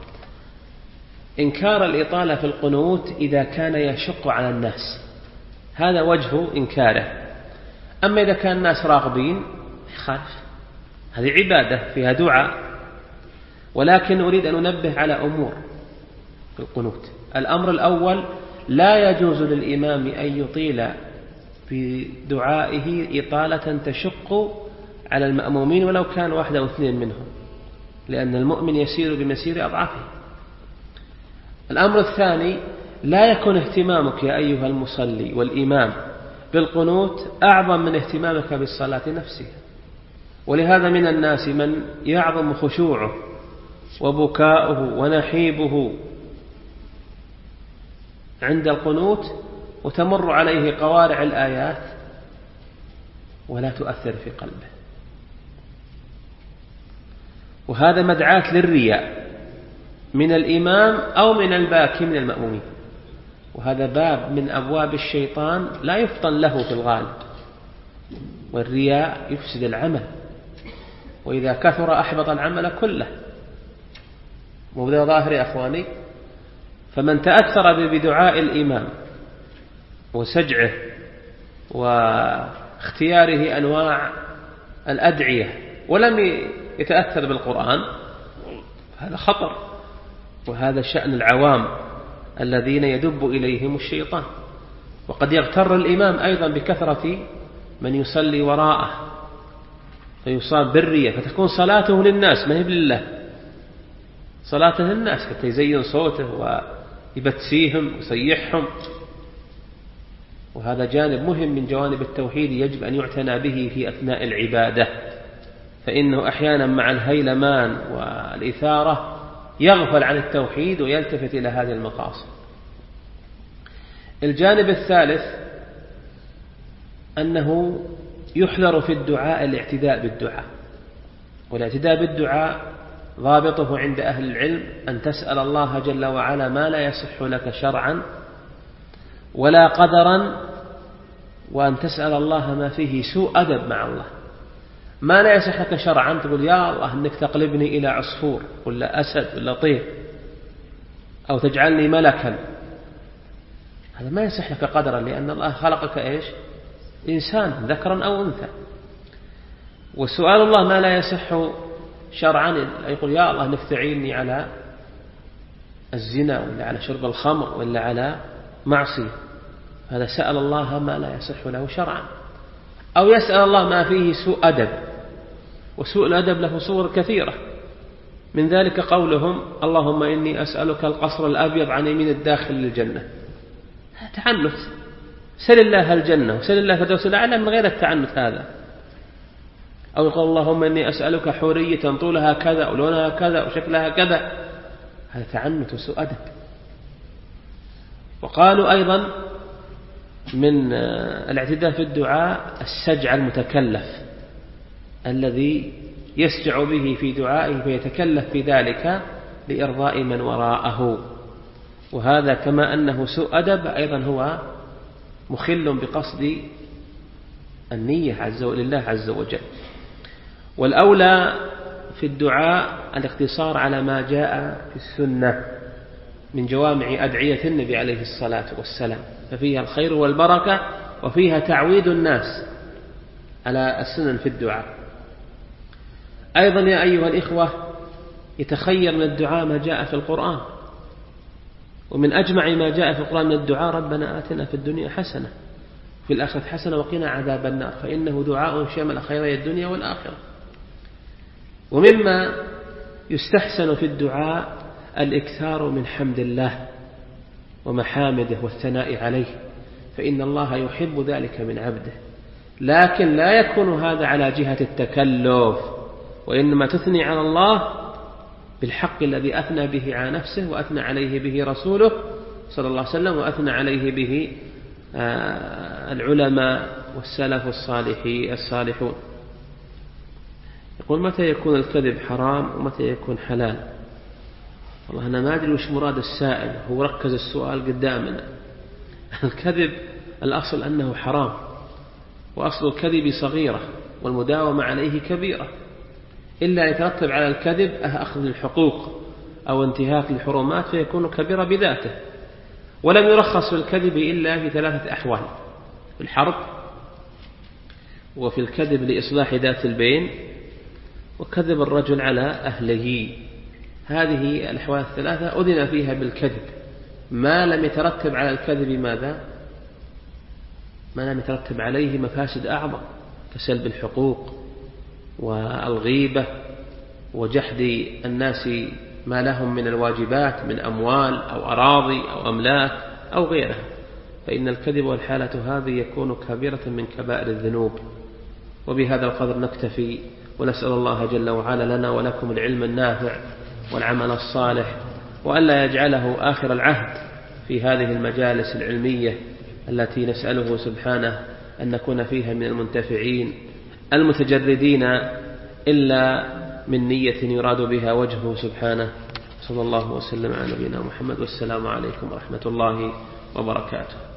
إنكار الإطالة في القنوت إذا كان يشق على الناس، هذا وجه إنكاره. أما إذا كان الناس راغبين يخالف، هذه عبادة فيها دعاء. ولكن أريد أن أنبه على أمور في القنوت. الأمر الأول، لا يجوز للإمام أن يطيل في دعائه إطالة تشق على المأمومين ولو كان واحد أو اثنين منهم، لأن المؤمن يسير بمسير أضعافه. الأمر الثاني، لا يكون اهتمامك يا أيها المصلي والإمام بالقنوت أعظم من اهتمامك بالصلاة نفسها. ولهذا من الناس من يعظم خشوعه وبكاؤه ونحيبه عند القنوت وتمر عليه قوارع الآيات ولا تؤثر في قلبه، وهذا مدعاة للرياء من الإمام أو من الباكي من المأمومين، وهذا باب من أبواب الشيطان لا يفطن له في الغالب، والرياء يفسد العمل، وإذا كثر أحبط العمل كله. وبذا ظاهر يا أخواني، فمن تأثر بدعاء الإمام وسجعه واختياره أنواع الأدعية ولم يتأثر بالقرآن هذا خطر، وهذا شأن العوام الذين يدب إليهم الشيطان. وقد يغتر الإمام أيضا بكثرة من يصلي وراءه فيصاب بالرياء، فتكون صلاته للناس ما هي لله، صلاته للناس حتى يزين صوته ويبتسيهم ويسيحهم. وهذا جانب مهم من جوانب التوحيد يجب أن يعتنى به في أثناء العبادة، فإنه أحيانا مع الهيلمان والإثارة يغفل عن التوحيد ويلتفت إلى هذه المقاصد. الجانب الثالث أنه يحذر في الدعاء الاعتداء بالدعاء، والاعتداء بالدعاء ضابطه عند أهل العلم أن تسأل الله جل وعلا ما لا يصح لك شرعا ولا قدرا، وأن تسأل الله ما فيه سوء أدب مع الله. ما لا يصح لك شرعا تقول يا الله أنك تقلبني إلى عصفور ولا أسد ولا طير أو تجعلني ملكا، هذا ما يصح لك قدرا، لأن الله خلقك إيش؟ إنسان ذكرا أو أنثى. وسؤال الله ما لا يصح شرعا يقول يا الله أنك تعيني على الزنا ولا على شرب الخمر ولا على معصية، هذا سأل الله ما لا يصح له شرعا. أو يسأل الله ما فيه سوء أدب، وسوء الأدب له صور كثيرة، من ذلك قولهم اللهم إني أسألك القصر الأبيض عن يمين الداخل للجنة، تعنت. سل الله الجنة وسل الله فردوس الأعلى من غير التعنت هذا. أو يقول اللهم إني أسألك حورية طولها كذا ولونها كذا وشكلها كذا، هذا تعنت وسوء أدب. وقالوا أيضا من الاعتداء في الدعاء السجع المتكلف الذي يسجع به في دعائه فيتكلف في ذلك لإرضاء من وراءه، وهذا كما أنه سوء أدب أيضا هو مخل بقصد النية عز لله عز وجل. والأولى في الدعاء الاقتصار على ما جاء في السنة من جوامع أدعية النبي عليه الصلاة والسلام، ففيها الخير والبركة وفيها تعويد الناس على السنن في الدعاء. أيضا يا أيها الإخوة يتخير من الدعاء ما جاء في القرآن، ومن أجمع ما جاء في القرآن من الدعاء ربنا آتنا في الدنيا حسنة في الآخرة حسنة وقنا عذاب النار، فإنه دعاء شمل خيري الدنيا والآخرة. ومما يستحسن في الدعاء الإكثار من حمد الله ومحامده والثناء عليه، فإن الله يحب ذلك من عبده، لكن لا يكون هذا على جهة التكلف، وإنما تثني على الله بالحق الذي أثنى به على نفسه وأثنى عليه به رسوله صلى الله عليه وسلم وأثنى عليه به العلماء والسلف الصالحين الصالحون. يقول متى يكون الكذب حرام ومتى يكون حلال؟ والله أنا ما أدري وش مراد السائل، هو ركز السؤال قدامنا. الكذب الأصل أنه حرام، وأصل الكذب صغيرة والمداومة عليه كبيرة، إلا يترتب على الكذب أخذ الحقوق أو انتهاك الحرمات فيكون كبيرة بذاته. ولم يرخص في الكذب إلا في ثلاثة أحوال: في الحرب، وفي الكذب لإصلاح ذات البين، وكذب الرجل على أهله. هذه الأحوال الثلاثة أذن فيها بالكذب ما لم يترتب على الكذب ماذا؟ ما لم يترتب عليه مفاسد أعظم كسلب الحقوق والغيبة وجحد الناس ما لهم من الواجبات من أموال أو أراضي أو أملاك أو غيرها، فإن الكذب والحالة هذه يكون كبيرة من كبائر الذنوب. وبهذا القدر نكتفي، ونسأل الله جل وعلا لنا ولكم العلم النافع والعمل الصالح، وألا يجعله آخر العهد في هذه المجالس العلمية التي نسأله سبحانه أن نكون فيها من المنتفعين المتجردين إلا من نية يراد بها وجهه سبحانه. صلى الله وسلم على نبينا محمد، والسلام عليكم ورحمة الله وبركاته.